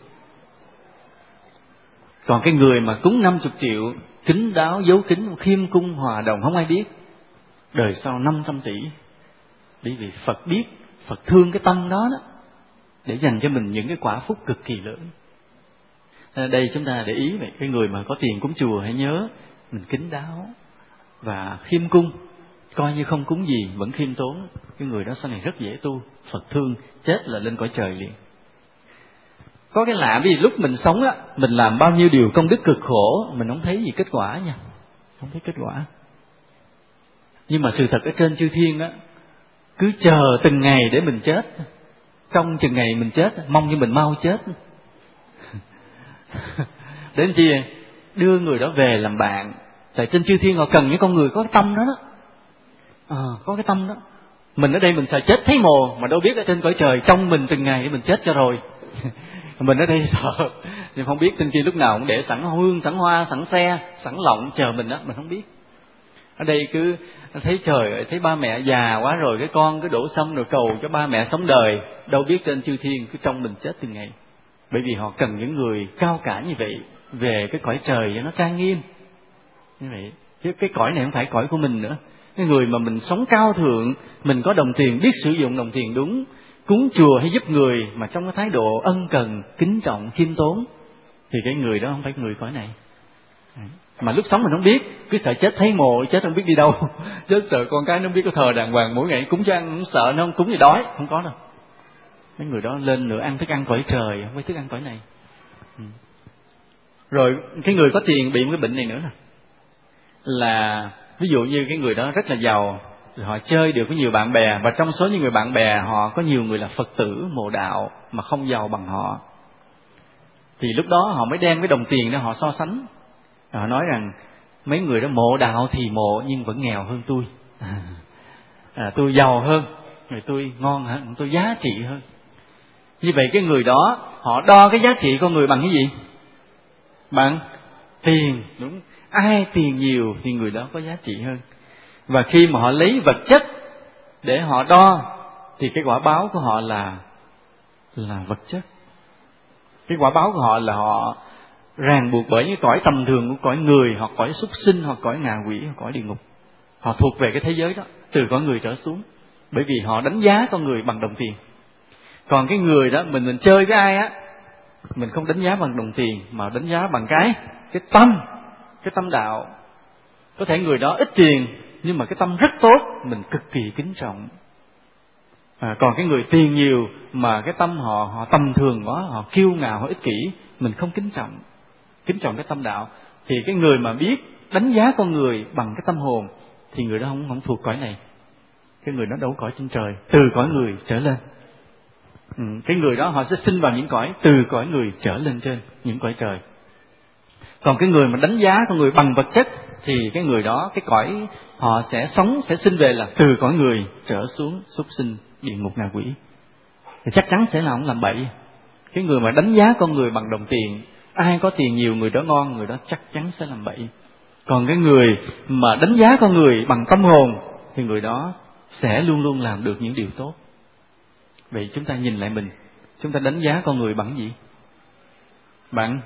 Còn cái người mà cúng 50 triệu, kín đáo, giấu kín, khiêm cung, hòa đồng, không ai biết, đời sau 500 tỷ. Bởi vì Phật biết, Phật thương cái tâm đó đó, để dành cho mình những cái quả phúc cực kỳ lớn. Đây chúng ta để ý vậy, cái người mà có tiền cúng chùa hãy nhớ mình kín đáo và khiêm cung, coi như không cúng gì vẫn khiêm tốn. Cái người đó sau này rất dễ tu, Phật thương, chết là lên cõi trời liền. Có cái lạ, vì lúc mình sống á, mình làm bao nhiêu điều công đức cực khổ, mình không thấy gì kết quả nha, không thấy kết quả. Nhưng mà sự thật ở trên chư thiên á, cứ chờ từng ngày để mình chết. Trong chừng ngày mình chết, mong như mình mau chết để làm chi? Đưa người đó về làm bạn. Tại trên chư thiên họ cần những con người có cái tâm đó đó. Có cái tâm đó. Mình ở đây mình sợ chết thấy mồ, mà đâu biết ở trên cõi trời trong mình từng ngày để mình chết cho rồi. Mình ở đây sợ, nhưng không biết trên kia lúc nào cũng để sẵn hương, sẵn hoa, sẵn xe, sẵn lọng chờ mình đó, mình không biết. Ở đây cứ thấy trời, thấy ba mẹ già quá rồi, cái con cứ đổ xăm rồi cầu cho ba mẹ sống đời, đâu biết trên chư thiên cứ trong mình chết từng ngày. Bởi vì họ cần những người cao cả như vậy về cái cõi trời cho nó trang nghiêm như vậy. Chứ cái cõi này không phải cõi của mình nữa. Cái người mà mình sống cao thượng, mình có đồng tiền, biết sử dụng đồng tiền đúng, cúng chùa hay giúp người mà trong cái thái độ ân cần, kính trọng, khiêm tốn, thì cái người đó không phải người cõi này. Mà lúc sống mình không biết, cứ sợ chết thấy mồ, chết không biết đi đâu. Chết sợ con cái nó không biết có thờ đàng hoàng mỗi ngày cúng cho ăn, không sợ nó không cúng thì đói, không có đâu. Mấy người đó lên nữa ăn thức ăn cõi trời, không phải thức ăn cõi này. Rồi cái người có tiền bị một cái bệnh này nữa nè, là ví dụ như cái người đó rất là giàu, rồi họ chơi được với nhiều bạn bè, và trong số những người bạn bè họ có nhiều người là Phật tử mộ đạo mà không giàu bằng họ, thì lúc đó họ mới đem cái đồng tiền đó họ so sánh. Họ nói rằng mấy người đó mộ đạo thì mộ nhưng vẫn nghèo hơn tôi. Tôi giàu hơn, rồi tôi ngon hơn, tôi giá trị hơn. Như vậy cái người đó họ đo cái giá trị con người bằng cái gì? Bằng tiền, đúng. Ai tiền nhiều thì người đó có giá trị hơn. Và khi mà họ lấy vật chất để họ đo thì cái quả báo của họ là vật chất. Cái quả báo của họ là họ ràng buộc bởi những cõi tầm thường của cõi người, hoặc cõi súc sinh, hoặc cõi ngạ quỷ, hoặc cõi địa ngục. Họ thuộc về cái thế giới đó, từ cõi người trở xuống, bởi vì họ đánh giá con người bằng đồng tiền. Còn cái người đó mình chơi với ai á, mình không đánh giá bằng đồng tiền, mà đánh giá bằng cái tâm đạo. Có thể người đó ít tiền nhưng mà cái tâm rất tốt, mình cực kỳ kính trọng. Còn cái người tiền nhiều mà cái tâm họ tầm thường quá, họ kiêu ngạo, họ ích kỷ, mình không kính trọng cái tâm đạo. Thì cái người mà biết đánh giá con người bằng cái tâm hồn thì người đó không thuộc cõi này. Cái người đó đâu có cõi trên trời, từ cõi người trở lên. Cái người đó họ sẽ sinh vào những cõi từ cõi người trở lên trên những cõi trời. Còn cái người mà đánh giá con người bằng vật chất thì cái người đó, cái cõi họ sẽ sinh về là từ cõi người trở xuống súc sinh, địa ngục, ngạ quỷ. Thì chắc chắn sẽ là ông làm bậy. Cái người mà đánh giá con người bằng đồng tiền, ai có tiền nhiều người đó ngon, người đó chắc chắn sẽ làm bậy. Còn cái người mà đánh giá con người bằng tâm hồn thì người đó sẽ luôn luôn làm được những điều tốt. Vậy chúng ta nhìn lại mình, chúng ta đánh giá con người bằng gì? Bằng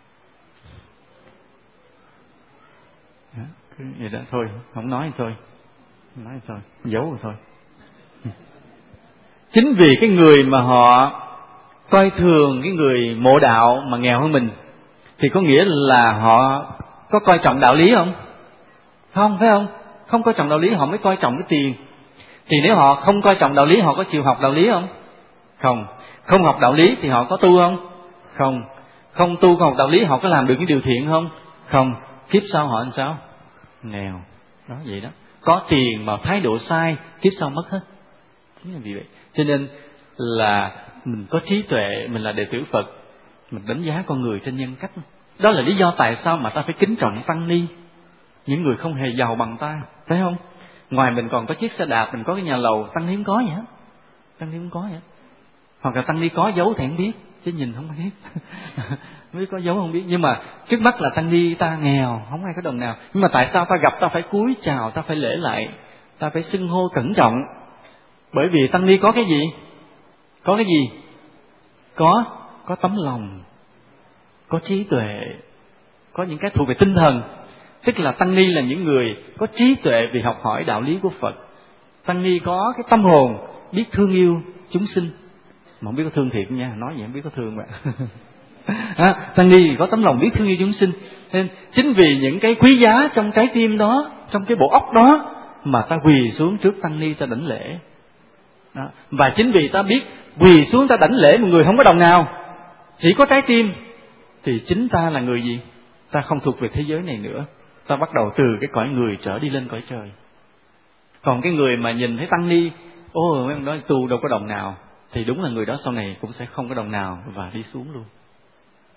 cứ vậy đó thôi, không nói thì thôi, giấu rồi thôi. Chính vì cái người mà họ coi thường cái người mộ đạo mà nghèo hơn mình, thì có nghĩa là họ có coi trọng đạo lý không? Không, phải không? Không coi trọng đạo lý họ mới coi trọng cái tiền. Thì nếu họ không coi trọng đạo lý, họ có chịu học đạo lý không? Không. Không học đạo lý thì họ có tu không? Không. Không tu, không học đạo lý, họ có làm được những điều thiện không? Không. Kiếp sau họ làm sao? Nghèo. Đó, vậy đó. Có tiền mà thái độ sai, kiếp sau mất hết. Chính là vì vậy. Cho nên là mình có trí tuệ, mình là đệ tử Phật, mình đánh giá con người trên nhân cách. Đó là lý do tại sao mà ta phải kính trọng tăng ni, những người không hề giàu bằng ta, phải không? Ngoài mình còn có chiếc xe đạp, mình có cái nhà lầu, tăng ni không có vậy hết. Hoặc là tăng ni có dấu thì không biết, chứ nhìn không biết. Mới có dấu không biết. Nhưng mà trước mắt là tăng ni ta nghèo, không ai có đồng nào. Nhưng mà tại sao ta gặp ta phải cúi chào, ta phải lễ lại, ta phải xưng hô cẩn trọng? Bởi vì tăng ni có cái gì? Có cái gì? Có tấm lòng, có trí tuệ, có những cái thuộc về tinh thần. Tức là tăng ni là những người có trí tuệ vì học hỏi đạo lý của Phật. Tăng ni có cái tâm hồn biết thương yêu chúng sinh. Mà không biết có thương thiệt nha, nói vậy không biết có thương mà. Tăng ni có tấm lòng biết thương yêu chúng sinh. Nên chính vì những cái quý giá trong trái tim đó, trong cái bộ óc đó, mà ta quỳ xuống trước tăng ni ta đảnh lễ. Đó. Và chính vì ta biết quỳ xuống ta đảnh lễ một người không có đồng nào, chỉ có trái tim, thì chính ta là người gì? Ta không thuộc về thế giới này nữa. Ta bắt đầu từ cái cõi người trở đi lên cõi trời. Còn cái người mà nhìn thấy tăng ni, mấy ông nói tu đâu có đồng nào, thì đúng là người đó sau này cũng sẽ không có đồng nào và đi xuống luôn.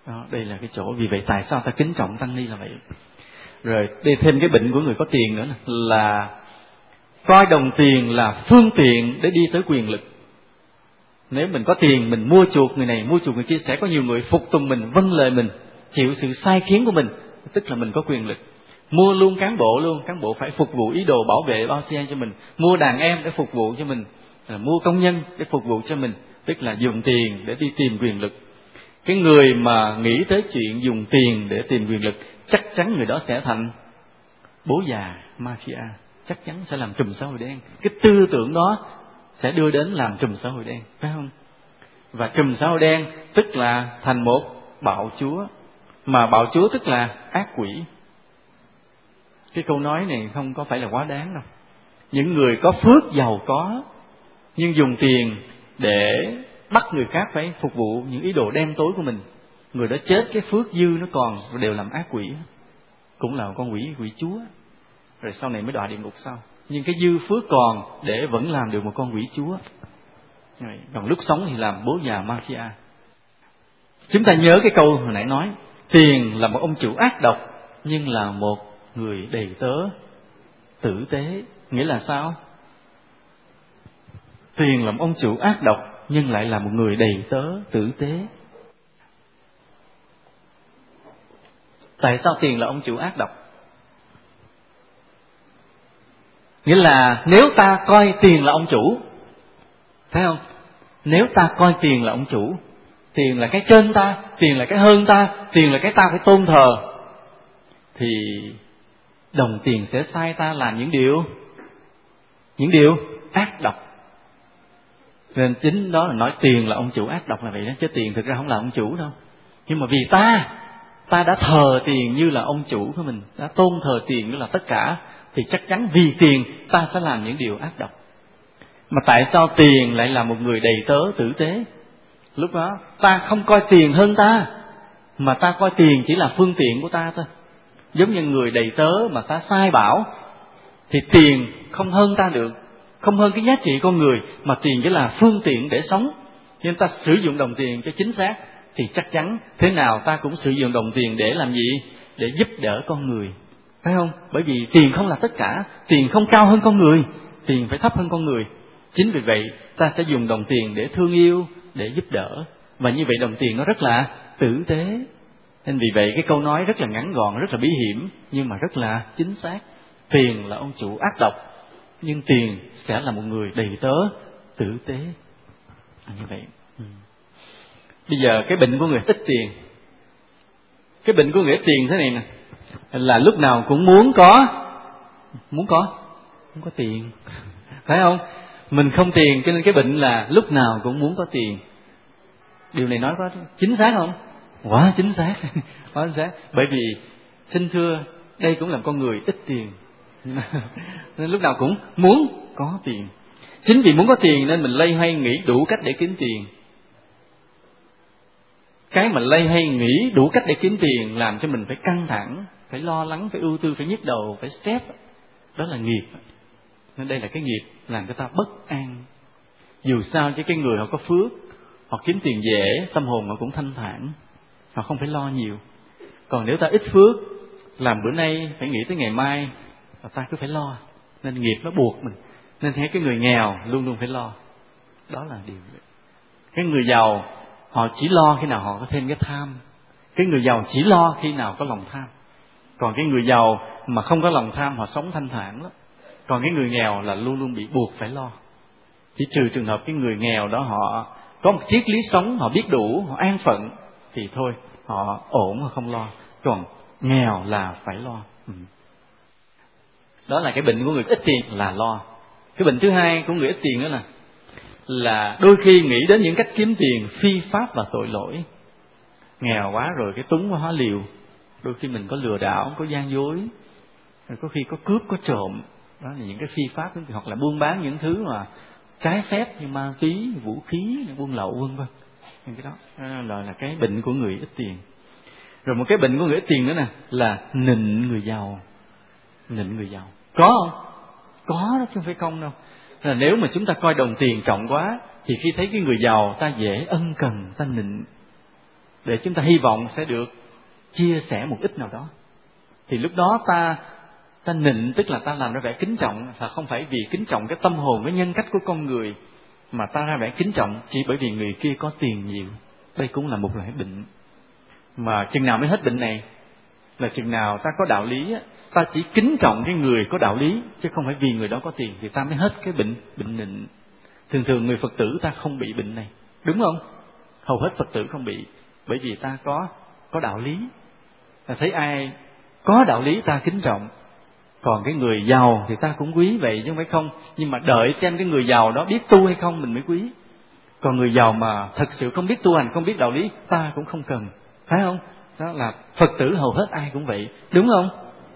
Đó, đây là cái chỗ. Vì vậy tại sao ta kính trọng tăng ni là vậy. Rồi đây thêm cái bệnh của người có tiền nữa là coi đồng tiền là phương tiện để đi tới quyền lực. Nếu mình có tiền, mình mua chuộc người này, mua chuộc người kia, sẽ có nhiều người phục tùng mình, vâng lời mình, chịu sự sai khiến của mình, tức là mình có quyền lực. Mua luôn cán bộ luôn, cán bộ phải phục vụ ý đồ bảo vệ bao xe cho mình, mua đàn em để phục vụ cho mình, mua công nhân để phục vụ cho mình, tức là dùng tiền để đi tìm quyền lực. Cái người mà nghĩ tới chuyện dùng tiền để tìm quyền lực, chắc chắn người đó sẽ thành bố già mafia, chắc chắn sẽ làm trùm xã hội đen. Cái tư tưởng đó sẽ đưa đến làm trùm xã hội đen, phải không? Và trùm xã hội đen tức là thành một bạo chúa, mà bạo chúa tức là ác quỷ. Cái câu nói này không có phải là quá đáng đâu. Những người có phước giàu có nhưng dùng tiền để bắt người khác phải phục vụ những ý đồ đen tối của mình, người đó chết cái phước dư nó còn đều làm ác quỷ, cũng là một con quỷ chúa, rồi sau này mới đọa địa ngục sau. Nhưng cái dư phước còn để vẫn làm được một con quỷ chúa. Còn lúc sống thì làm bố già mafia. Chúng ta nhớ cái câu hồi nãy nói, tiền là một ông chủ ác độc nhưng là một người đầy tớ tử tế. Nghĩa là sao? Tiền là một ông chủ ác độc nhưng lại là một người đầy tớ tử tế. Tại sao tiền là ông chủ ác độc? Nghĩa là nếu ta coi tiền là ông chủ, phải không? Nếu ta coi tiền là ông chủ, tiền là cái trên ta, tiền là cái hơn ta, tiền là cái ta phải tôn thờ, thì đồng tiền sẽ sai ta làm những điều ác độc. Nên chính đó là nói tiền là ông chủ ác độc là vậy đó, chứ tiền thực ra không là ông chủ đâu. Nhưng mà vì ta đã thờ tiền như là ông chủ của mình, đã tôn thờ tiền như là tất cả, thì chắc chắn vì tiền ta sẽ làm những điều ác độc. Mà tại sao tiền lại là một người đầy tớ tử tế? Lúc đó ta không coi tiền hơn ta, mà ta coi tiền chỉ là phương tiện của ta thôi. Giống như người đầy tớ mà ta sai bảo, thì tiền không hơn ta được, không hơn cái giá trị con người, mà tiền chỉ là phương tiện để sống. Nhưng ta sử dụng đồng tiền cho chính xác, thì chắc chắn thế nào ta cũng sử dụng đồng tiền để làm gì? Để giúp đỡ con người, phải không? Bởi vì tiền không là tất cả, tiền không cao hơn con người, tiền phải thấp hơn con người. Chính vì vậy ta sẽ dùng đồng tiền để thương yêu, để giúp đỡ. Và như vậy đồng tiền nó rất là tử tế. Nên vì vậy cái câu nói rất là ngắn gọn, rất là bí hiểm, nhưng mà rất là chính xác. Tiền là ông chủ ác độc, nhưng tiền sẽ là một người đầy tớ tử tế. Như vậy. Bây giờ cái bệnh của người ít tiền, cái bệnh của người ít tiền thế này nè, là lúc nào cũng muốn có tiền, phải không? Mình không tiền cho nên cái bệnh là lúc nào cũng muốn có tiền. Điều này nói có chính xác không? Quá chính xác, quá chính xác. Bởi vì xin thưa, đây cũng là con người ít tiền, nên lúc nào cũng muốn có tiền. Chính vì muốn có tiền nên mình loay hoay nghĩ đủ cách để kiếm tiền. Cái mà loay hoay nghĩ đủ cách để kiếm tiền làm cho mình phải căng thẳng, phải lo lắng, phải ưu tư, phải nhức đầu, phải stress. Đó là nghiệp. Nên đây là cái nghiệp làm cho ta bất an. Dù sao chứ cái người họ có phước, họ kiếm tiền dễ, tâm hồn họ cũng thanh thản, họ không phải lo nhiều. Còn nếu ta ít phước, làm bữa nay phải nghĩ tới ngày mai, và ta cứ phải lo, nên nghiệp nó buộc mình. Nên thấy cái người nghèo luôn luôn phải lo. Đó là điều. Cái người giàu họ chỉ lo khi nào họ có thêm cái tham. Cái người giàu chỉ lo khi nào có lòng tham. Còn cái người giàu mà không có lòng tham, họ sống thanh thản lắm. Còn cái người nghèo là luôn luôn bị buộc phải lo. Chỉ trừ trường hợp cái người nghèo đó họ có một triết lý sống, họ biết đủ, họ an phận, thì thôi, họ ổn, họ không lo. Còn nghèo là phải lo. Đó là cái bệnh của người ít tiền là lo. Cái bệnh thứ hai của người ít tiền đó là đôi khi nghĩ đến những cách kiếm tiền phi pháp và tội lỗi. Nghèo quá rồi cái túng quá hóa liều. Đôi khi mình có lừa đảo, có gian dối, rồi có khi có cướp, có trộm. Đó là những cái phi pháp, hoặc là buôn bán những thứ mà trái phép như ma túy, vũ khí, buôn lậu vân vân. Cái đó là cái bệnh của người ít tiền. Rồi một cái bệnh của người ít tiền nữa nè là nịnh người giàu. Nịnh người giàu có không? Có đó chứ không phải không đâu. Là nếu mà chúng ta coi đồng tiền trọng quá, thì khi thấy cái người giàu ta dễ ân cần, ta nịnh. để chúng ta hy vọng sẽ được chia sẻ một ít nào đó. Thì lúc đó ta nịnh, tức là ta làm ra vẻ kính trọng, là không phải vì kính trọng cái tâm hồn, cái nhân cách của con người, mà ta ra vẻ kính trọng chỉ bởi vì người kia có tiền nhiều. Đây cũng là một loại bệnh. Mà chừng nào mới hết bệnh này? Là chừng nào ta có đạo lý, ta chỉ kính trọng cái người có đạo lý, chứ không phải vì người đó có tiền, thì ta mới hết cái bệnh nịnh. Thường người Phật tử ta không bị bệnh này, đúng không? Hầu hết Phật tử không bị, bởi vì ta có đạo lý. Ta thấy ai có đạo lý ta kính trọng. Còn cái người giàu thì ta cũng quý vậy chứ không phải không. Nhưng mà đợi xem cái người giàu đó biết tu hay không mình mới quý. Còn người giàu mà thật sự không biết tu hành, không biết đạo lý, ta cũng không cần. Phải không? Đó là Phật tử hầu hết ai cũng vậy. Đúng không?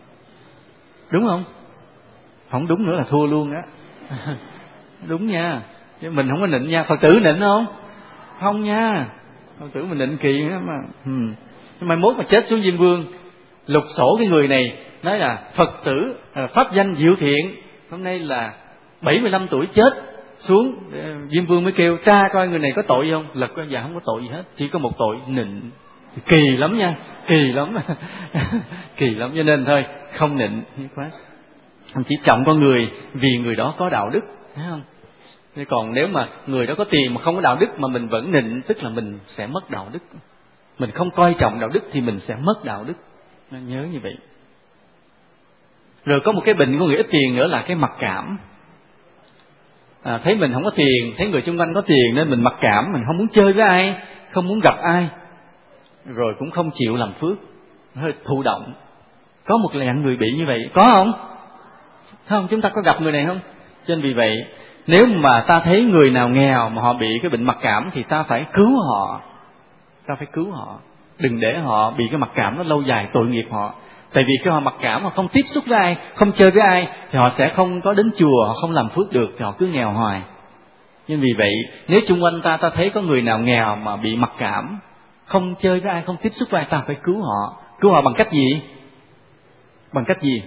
Đúng không? Không đúng nữa là thua luôn á. Đúng nha. Chứ mình không có nịnh nha. Phật tử nịnh không? Không nha. Phật tử mình nịnh kỳ lắm mà. Mai mốt mà chết xuống Diêm Vương, lục sổ cái người này, nói là Phật tử pháp danh Diệu Thiện, hôm nay là 75 tuổi chết xuống. Diêm Vương mới kêu tra coi người này có tội không. Lật coi dạ không có tội gì hết, chỉ có một tội nịnh. Kỳ lắm nha, kỳ lắm. Kỳ lắm, cho nên thôi không nịnh quá. Chỉ trọng con người vì người đó có đạo đức, thấy không? Thế còn nếu mà người đó có tiền mà không có đạo đức mà mình vẫn nịnh, tức là mình sẽ mất đạo đức. Mình không coi trọng đạo đức thì mình sẽ mất đạo đức. Nên nhớ như vậy. Rồi có một cái bệnh của người ít tiền nữa là cái mặc cảm. Thấy mình không có tiền, thấy người xung quanh có tiền nên mình mặc cảm, mình không muốn chơi với ai, không muốn gặp ai, rồi cũng không chịu làm phước, hơi thụ động. Có một dạng người bị như vậy, có không? Không, chúng ta có gặp người này không? Cho nên vì vậy, nếu mà ta thấy người nào nghèo mà họ bị cái bệnh mặc cảm thì ta phải cứu họ. Ta phải cứu họ, đừng để họ bị cái mặc cảm nó lâu dài, tội nghiệp họ. Tại vì khi họ mặc cảm, họ không tiếp xúc với ai, không chơi với ai, thì họ sẽ không có đến chùa, họ không làm phước được, thì họ cứ nghèo hoài. Nhưng vì vậy, nếu chung quanh ta thấy có người nào nghèo mà bị mặc cảm, không chơi với ai, không tiếp xúc với ai, ta phải cứu họ. Cứu họ bằng cách gì? Bằng cách gì?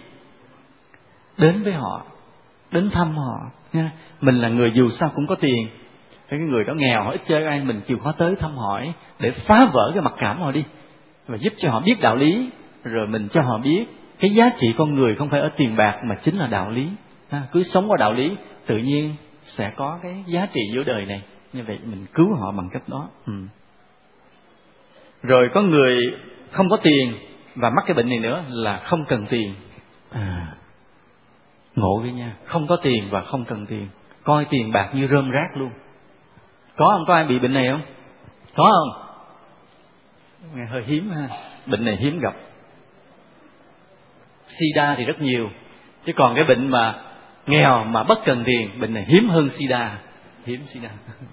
Đến với họ, đến thăm họ nha. Mình là người dù sao cũng có tiền, cái người đó nghèo, họ ít chơi với ai, mình chịu khó tới thăm hỏi để phá vỡ cái mặc cảm họ đi, và giúp cho họ biết đạo lý. Rồi mình cho họ biết cái giá trị con người không phải ở tiền bạc mà chính là đạo lý. Cứ sống qua đạo lý, tự nhiên sẽ có cái giá trị giữa đời này. Như vậy mình cứu họ bằng cách đó. Rồi có người không có tiền và mắc cái bệnh này nữa là không cần tiền. Ngộ ghê nha, không có tiền và không cần tiền, coi tiền bạc như rơm rác luôn. Có không? Có ai bị bệnh này không? Có không? Nghe hơi hiếm ha, bệnh này hiếm gặp. Sida thì rất nhiều, chứ còn cái bệnh mà nghèo mà bất cần tiền, bệnh này hiếm hơn Sida. Hiếm Sida.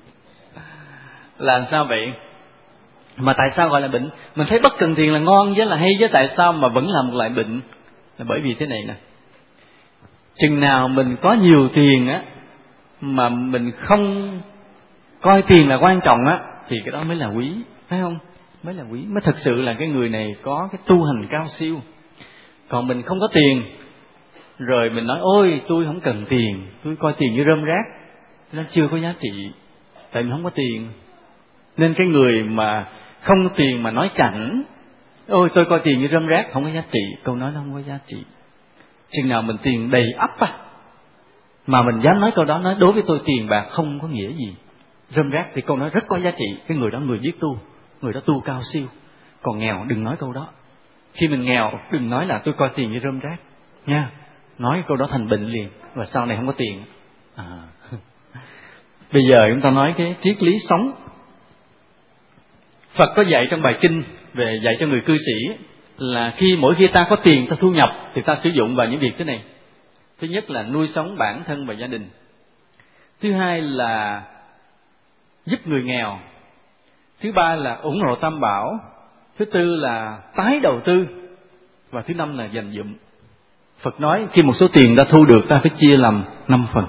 Là sao vậy? Mà tại sao gọi là bệnh? Mình thấy bất cần tiền là ngon với là hay, chứ tại sao mà vẫn là một loại bệnh? Là bởi vì thế này nè, chừng nào mình có nhiều tiền á mà mình không coi tiền là quan trọng á, thì cái đó mới là quý, phải không? Mới là quý, mới thực sự là cái người này có cái tu hành cao siêu. Còn mình không có tiền, rồi mình nói ôi tôi không cần tiền, tôi coi tiền như rơm rác, nó chưa có giá trị, tại mình không có tiền. Nên cái người mà không có tiền mà nói chảnh, ôi tôi coi tiền như rơm rác, không có giá trị, câu nói nó không có giá trị. Chừng nào mình tiền đầy ắp mà mình dám nói câu đó, nói đối với tôi tiền bạc không có nghĩa gì, rơm rác, thì câu nói rất có giá trị. Cái người đó người biết tu, người đó tu cao siêu. Còn nghèo đừng nói câu đó. Khi mình nghèo đừng nói là tôi coi tiền như rơm rác nha, nói câu đó thành bệnh liền, và sau này không có tiền. Bây giờ chúng ta nói cái triết lý sống. Phật có dạy trong bài kinh về dạy cho người cư sĩ là mỗi khi ta có tiền, ta thu nhập thì ta sử dụng vào những việc thế này. Thứ nhất là nuôi sống bản thân và gia đình. Thứ hai là giúp người nghèo. Thứ ba là ủng hộ tam bảo. Thứ tư là tái đầu tư. Và thứ năm là dành dụm. Phật nói khi một số tiền ta thu được, ta phải chia làm 5 phần.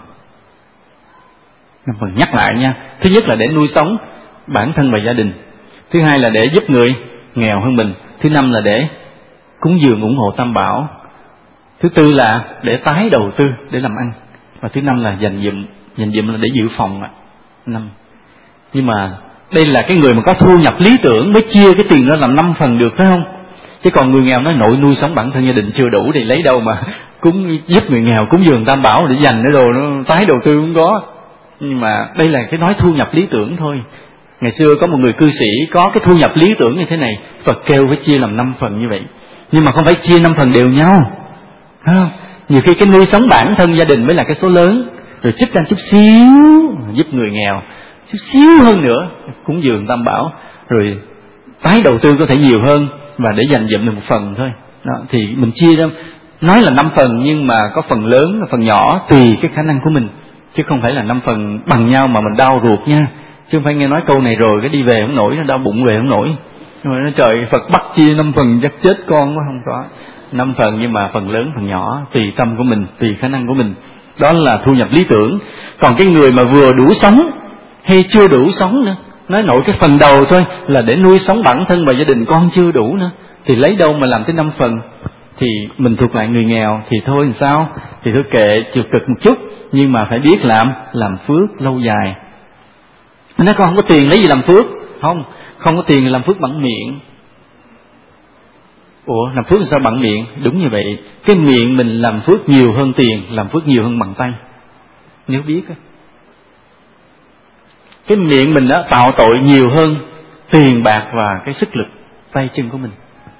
5 phần, nhắc lại nha. Thứ nhất là để nuôi sống bản thân và gia đình. Thứ hai là để giúp người nghèo hơn mình. Thứ năm là để cúng dường ủng hộ tam bảo. Thứ tư là để tái đầu tư, để làm ăn. Và thứ năm là dành dụm. Dành dụm là để dự phòng. 5. Nhưng mà Đây là cái người mà có thu nhập lý tưởng mới chia cái tiền đó làm 5 phần được, phải không? Chứ còn người nghèo nói nội nuôi sống bản thân gia đình chưa đủ thì lấy đâu mà cúng giúp người nghèo, cúng dường Tam Bảo để dành cái đồ nó tái đầu tư không có. Nhưng mà đây là cái nói thu nhập lý tưởng thôi. Ngày xưa có một người cư sĩ có cái thu nhập lý tưởng như thế này, Phật kêu phải chia làm 5 phần như vậy. Nhưng mà không phải chia 5 phần đều nhau, phải không? Nhiều khi cái nuôi sống bản thân gia đình mới là cái số lớn, rồi trích ra chút xíu giúp người nghèo, chút xíu hơn nữa cúng dường Tam Bảo, rồi tái đầu tư có thể nhiều hơn và để dành dụm được một phần thôi. Đó, thì mình chia ra nói là 5 phần nhưng mà có phần lớn, phần nhỏ tùy cái khả năng của mình, chứ không phải là 5 phần bằng nhau mà mình đau ruột nha. Chứ không phải nghe nói câu này rồi cái đi về không nổi, nó đau bụng về không nổi. Rồi nói trời Phật bắt chia 5 phần chắc chết con quá. Không có 5 phần, nhưng mà phần lớn phần nhỏ tùy tâm của mình, tùy khả năng của mình. Đó là thu nhập lý tưởng. Còn cái người mà vừa đủ sống hay chưa đủ sống nữa, nói nội cái phần đầu thôi là để nuôi sống bản thân và gia đình con chưa đủ nữa, thì lấy đâu mà làm tới 5 phần. Thì mình thuộc lại người nghèo thì thôi làm sao, thì thôi kệ, chịu cực một chút, nhưng mà phải biết làm phước lâu dài. Nó không có tiền lấy gì làm phước? Không có tiền thì làm phước bằng miệng. Ủa làm phước sao bằng miệng? Đúng như vậy, cái miệng mình làm phước nhiều hơn tiền, làm phước nhiều hơn bằng tay. Nếu biết cái miệng mình đó tạo tội nhiều hơn tiền bạc và cái sức lực tay chân của mình.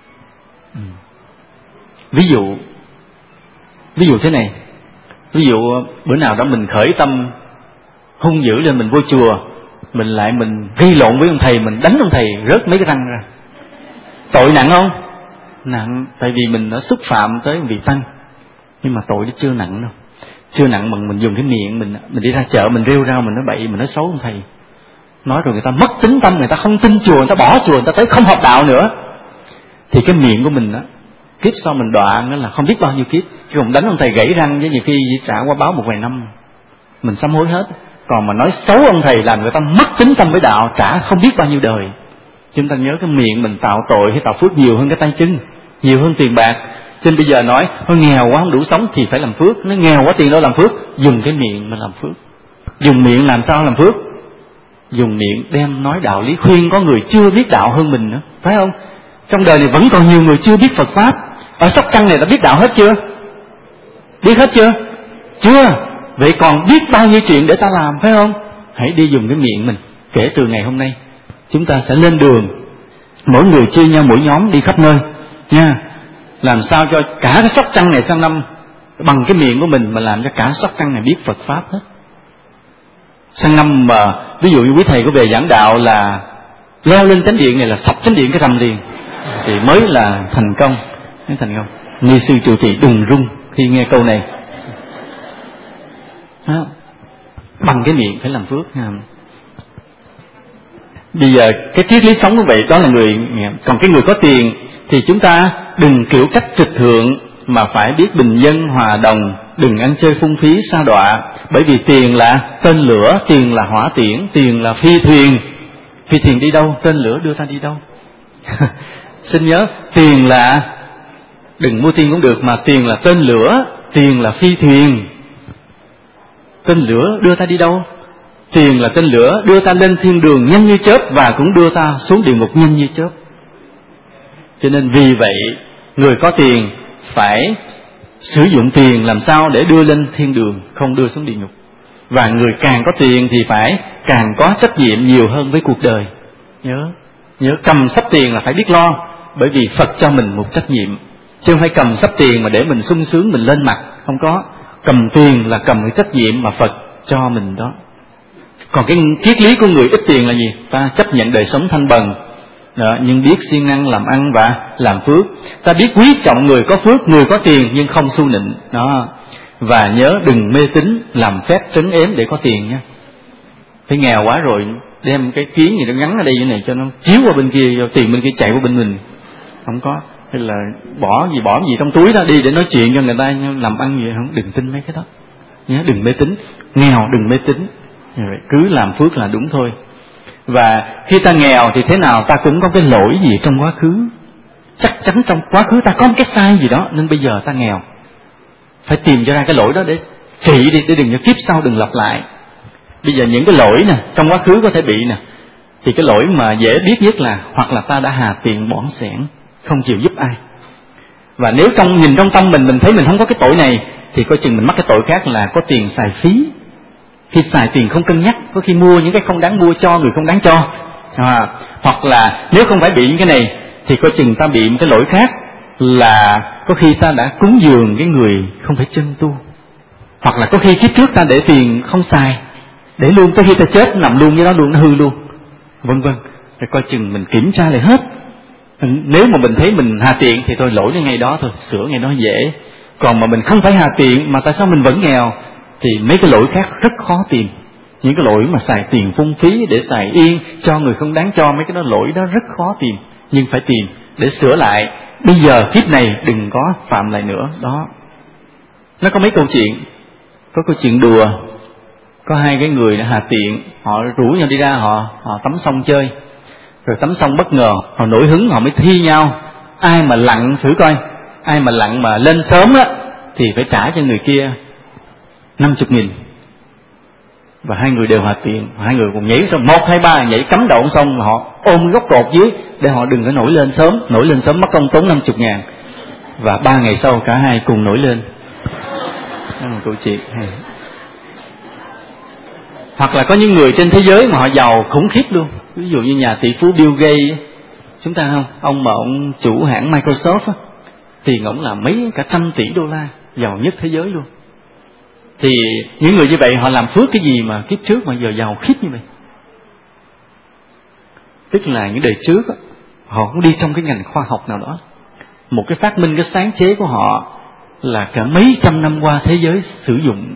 Ví dụ thế này, ví dụ bữa nào đó mình khởi tâm hung dữ lên, mình vô chùa, mình gây lộn với ông thầy, mình đánh ông thầy rớt mấy cái răng ra, tội nặng không? Nặng, tại vì mình đã xúc phạm tới vị tăng. Nhưng mà tội nó chưa nặng đâu, chưa nặng bằng mình dùng cái miệng mình đi ra chợ mình rêu rao, mình nói bậy, mình nói xấu ông thầy, nói rồi người ta mất tính tâm, người ta không tin chùa, người ta bỏ chùa, người ta tới không học đạo nữa. Thì cái miệng của mình đó, kiếp sau mình đoạn đó là không biết bao nhiêu kiếp. Chứ còn đánh ông thầy gãy răng với nhiều khi trả qua báo một vài năm mình sám hối hết. Còn mà nói xấu ông thầy làm người ta mất tính tâm với đạo, trả không biết bao nhiêu đời. Chúng ta nhớ cái miệng mình tạo tội hay tạo phước nhiều hơn cái tay chân, nhiều hơn tiền bạc. Cho nên bây giờ nói nghèo quá không đủ sống thì phải làm phước, nó nghèo quá tiền đâu làm phước, dùng cái miệng mà làm phước. Dùng miệng làm sao làm phước? Dùng miệng đem nói đạo lý, khuyên có người chưa biết đạo hơn mình nữa, phải không? Trong đời này vẫn còn nhiều người chưa biết Phật Pháp. Ở Sóc Trăng này đã biết đạo hết chưa? Biết hết chưa? Chưa. Vậy còn biết bao nhiêu chuyện để ta làm, phải không? Hãy đi dùng cái miệng mình. Kể từ ngày hôm nay chúng ta sẽ lên đường, mỗi người chia nhau mỗi nhóm đi khắp nơi nha. Làm sao cho cả cái Sóc Trăng này sang năm bằng cái miệng của mình mà làm cho cả Sóc Trăng này biết Phật Pháp hết. Sang năm mà ví dụ như quý thầy có về giảng đạo là leo lên chánh điện này là sập chánh điện cái rầm liền, thì mới là thành công. Ni sư trụ trì đừng rung khi nghe câu này. Đó. Bằng cái miệng phải làm phước ha. Bây giờ cái triết lý sống như vậy, đó là người nghèo. Còn cái người có tiền thì chúng ta đừng kiểu cách trực thượng, mà phải biết bình dân hòa đồng, đừng ăn chơi phung phí sa đọa. Bởi vì tiền là tên lửa, tiền là hỏa tiễn, tiền là phi thuyền. Phi thuyền đi đâu? Tên lửa đưa ta đi đâu? Xin nhớ, tiền là, đừng mua tiền cũng được, mà tiền là tên lửa, tiền là phi thuyền. Tên lửa đưa ta đi đâu? Tiền là tên lửa đưa ta lên thiên đường nhanh như chớp, và cũng đưa ta xuống địa ngục nhanh như chớp. Cho nên vì vậy người có tiền phải sử dụng tiền làm sao để đưa lên thiên đường, không đưa xuống địa ngục. Và người càng có tiền thì phải càng có trách nhiệm nhiều hơn với cuộc đời. Nhớ cầm sắp tiền là phải biết lo, bởi vì Phật cho mình một trách nhiệm. Chứ không phải cầm sắp tiền mà để mình sung sướng mình lên mặt. Không có. Cầm tiền là cầm cái trách nhiệm mà Phật cho mình đó. Còn cái triết lý của người ít tiền là gì? Ta chấp nhận đời sống thanh bần đó, nhưng biết siêng năng làm ăn và làm phước. Ta biết quý trọng người có phước, người có tiền nhưng không xu nịnh đó. Và nhớ đừng mê tín làm phép trấn ếm để có tiền nha. Thấy nghèo quá rồi đem cái kiến gì nó gắn ở đây như này cho nó chiếu qua bên kia, tiền bên kia chạy qua bên mình. Không có. Hay là bỏ gì trong túi đó đi để nói chuyện cho người ta làm ăn gì, không, đừng tin mấy cái đó nhớ. Đừng mê tín, nghèo đừng mê tín, cứ làm phước là đúng thôi. Và khi ta nghèo thì thế nào ta cũng có cái lỗi gì trong quá khứ. Chắc chắn trong quá khứ ta có một cái sai gì đó, nên bây giờ ta nghèo. Phải tìm cho ra cái lỗi đó để trị đi, để đừng cho kiếp sau đừng lặp lại. Bây giờ những cái lỗi nè, trong quá khứ có thể bị nè, Thì cái lỗi mà dễ biết nhất là hoặc là ta đã hà tiện bỏng sẻn, không chịu giúp ai. Và nếu nhìn trong tâm mình thấy mình không có cái tội này, thì coi chừng mình mắc cái tội khác là có tiền xài phí. Khi xài tiền không cân nhắc, có khi mua những cái không đáng mua cho người không đáng cho. Hoặc là nếu không phải bị những cái này, thì coi chừng ta bị một cái lỗi khác là có khi ta đã cúng dường cái người không phải chân tu. Hoặc là có khi kiếp trước ta để tiền không xài, để luôn, tới khi ta chết nằm luôn với nó luôn, nó hư luôn, vân vân. Rồi coi chừng mình kiểm tra lại hết. Nếu mà mình thấy mình hà tiện thì thôi lỗi ngay đó thôi, sửa ngay đó dễ. Còn mà mình không phải hà tiện mà tại sao mình vẫn nghèo, thì mấy cái lỗi khác rất khó tìm. Những cái lỗi mà xài tiền phung phí để xài yên cho người không đáng cho, mấy cái đó lỗi đó rất khó tìm. Nhưng phải tìm để sửa lại, bây giờ kiếp này đừng có phạm lại nữa. Đó, nó có mấy câu chuyện. Có câu chuyện đùa, có hai cái người đã hà tiện, họ rủ nhau đi ra, họ tắm sông chơi. Rồi tắm xong bất ngờ họ nổi hứng, họ mới thi nhau ai mà lặn, thử coi ai mà lặn mà lên sớm á thì phải trả cho người kia 50.000. Và hai người đều hà tiện, hai người cùng nhảy xong 1, 2, 3 nhảy cắm đầu xong, họ ôm gốc cột dưới để họ đừng có nổi lên sớm mất công tốn 50.000. Và 3 ngày sau cả hai cùng nổi lên. Đó là một câu chuyện. Hoặc là có những người trên thế giới mà họ giàu khủng khiếp luôn. Ví dụ như nhà tỷ phú Bill Gates, chúng ta không, ông mà ông chủ hãng Microsoft á, tiền ổng là mấy cả $100 tỷ, giàu nhất thế giới luôn. Thì những người như vậy họ làm phước cái gì mà kiếp trước mà giờ giàu khiếp như vậy? Tức là những đời trước á, họ cũng đi trong cái ngành khoa học nào đó. Một cái phát minh, cái sáng chế của họ là cả mấy trăm năm qua thế giới sử dụng.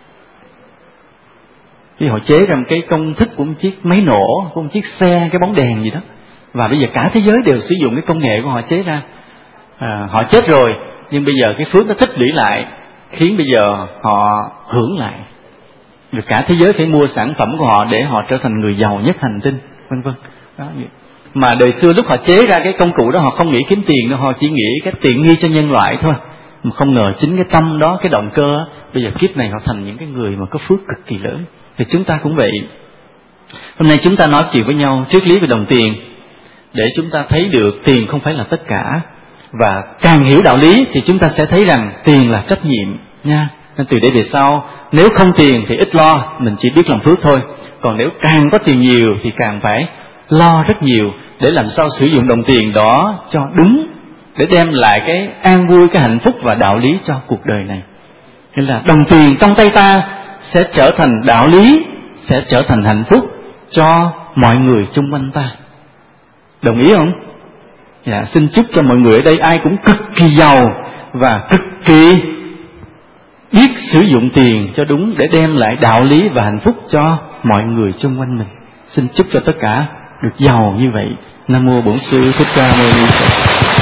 Khi họ chế ra một cái công thức của một chiếc máy nổ, của một chiếc xe, cái bóng đèn gì đó, và bây giờ cả thế giới đều sử dụng cái công nghệ của họ chế ra. Họ chết rồi, nhưng bây giờ cái phước nó tích lũy lại, khiến bây giờ họ hưởng lại. Rồi cả thế giới phải mua sản phẩm của họ để họ trở thành người giàu nhất hành tinh, vân vân. Đó. Mà đời xưa lúc họ chế ra cái công cụ đó, họ không nghĩ kiếm tiền đâu, họ chỉ nghĩ cái tiện nghi cho nhân loại thôi. Mà không ngờ chính cái tâm đó, cái động cơ đó, bây giờ kiếp này họ thành những cái người mà có phước cực kỳ lớn. Thì chúng ta cũng vậy. Hôm nay chúng ta nói chuyện với nhau triết lý về đồng tiền, để chúng ta thấy được tiền không phải là tất cả. Và càng hiểu đạo lý thì chúng ta sẽ thấy rằng tiền là trách nhiệm nha. Nên từ đây về sau, nếu không tiền thì ít lo, mình chỉ biết làm phước thôi. Còn nếu càng có tiền nhiều thì càng phải lo rất nhiều, để làm sao sử dụng đồng tiền đó cho đúng, để đem lại cái an vui, cái hạnh phúc và đạo lý cho cuộc đời này. Nên là đồng tiền trong tay ta sẽ trở thành đạo lý, sẽ trở thành hạnh phúc cho mọi người chung quanh ta. Đồng ý không? Dạ, xin chúc cho mọi người ở đây ai cũng cực kỳ giàu và cực kỳ biết sử dụng tiền cho đúng, để đem lại đạo lý và hạnh phúc cho mọi người xung quanh mình. Xin chúc cho tất cả được giàu như vậy. Nam mô Bổn Sư Thích Ca Mâu Ni Phật.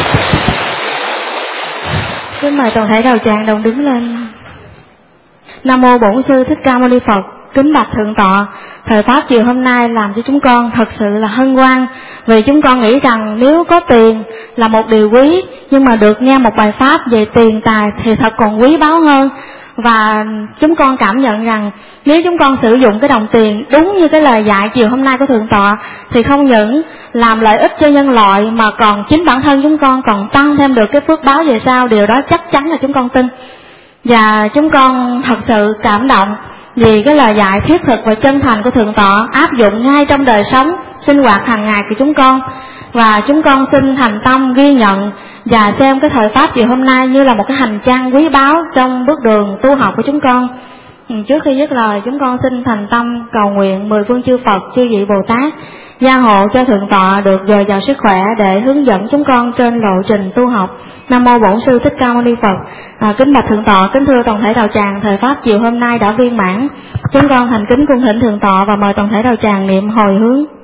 Xin mời toàn thể đạo tràng đồng đứng lên. Nam mô Bổn Sư Thích Ca Mâu Ni Phật. Kính bạch thượng tọa, thời pháp chiều hôm nay làm cho chúng con thật sự là hân hoan, vì chúng con nghĩ rằng nếu có tiền là một điều quý, nhưng mà được nghe một bài pháp về tiền tài thì thật còn quý báu hơn. Và chúng con cảm nhận rằng nếu chúng con sử dụng cái đồng tiền đúng như cái lời dạy chiều hôm nay của thượng tọa, thì không những làm lợi ích cho nhân loại mà còn chính bản thân chúng con còn tăng thêm được cái phước báo về sau. Điều đó chắc chắn là chúng con tin. Và chúng con thật sự cảm động vì cái lời dạy thiết thực và chân thành của thượng tọa áp dụng ngay trong đời sống sinh hoạt hàng ngày của chúng con. Và chúng con xin thành tâm ghi nhận và xem cái thời pháp chiều hôm nay như là một cái hành trang quý báu trong bước đường tu học của chúng con. Trước khi dứt lời, chúng con xin thành tâm cầu nguyện 10 phương chư Phật, chư vị Bồ Tát gia hộ cho thượng tọa được dồi dào sức khỏe để hướng dẫn chúng con trên lộ trình tu học. Nam mô Bổn Sư Thích Ca Mâu Ni Phật. Kính bạch thượng tọa, kính thưa toàn thể đạo tràng, thời pháp chiều hôm nay đã viên mãn. Chúng con thành kính cung thỉnh thượng tọa và mời toàn thể đạo tràng niệm hồi hướng.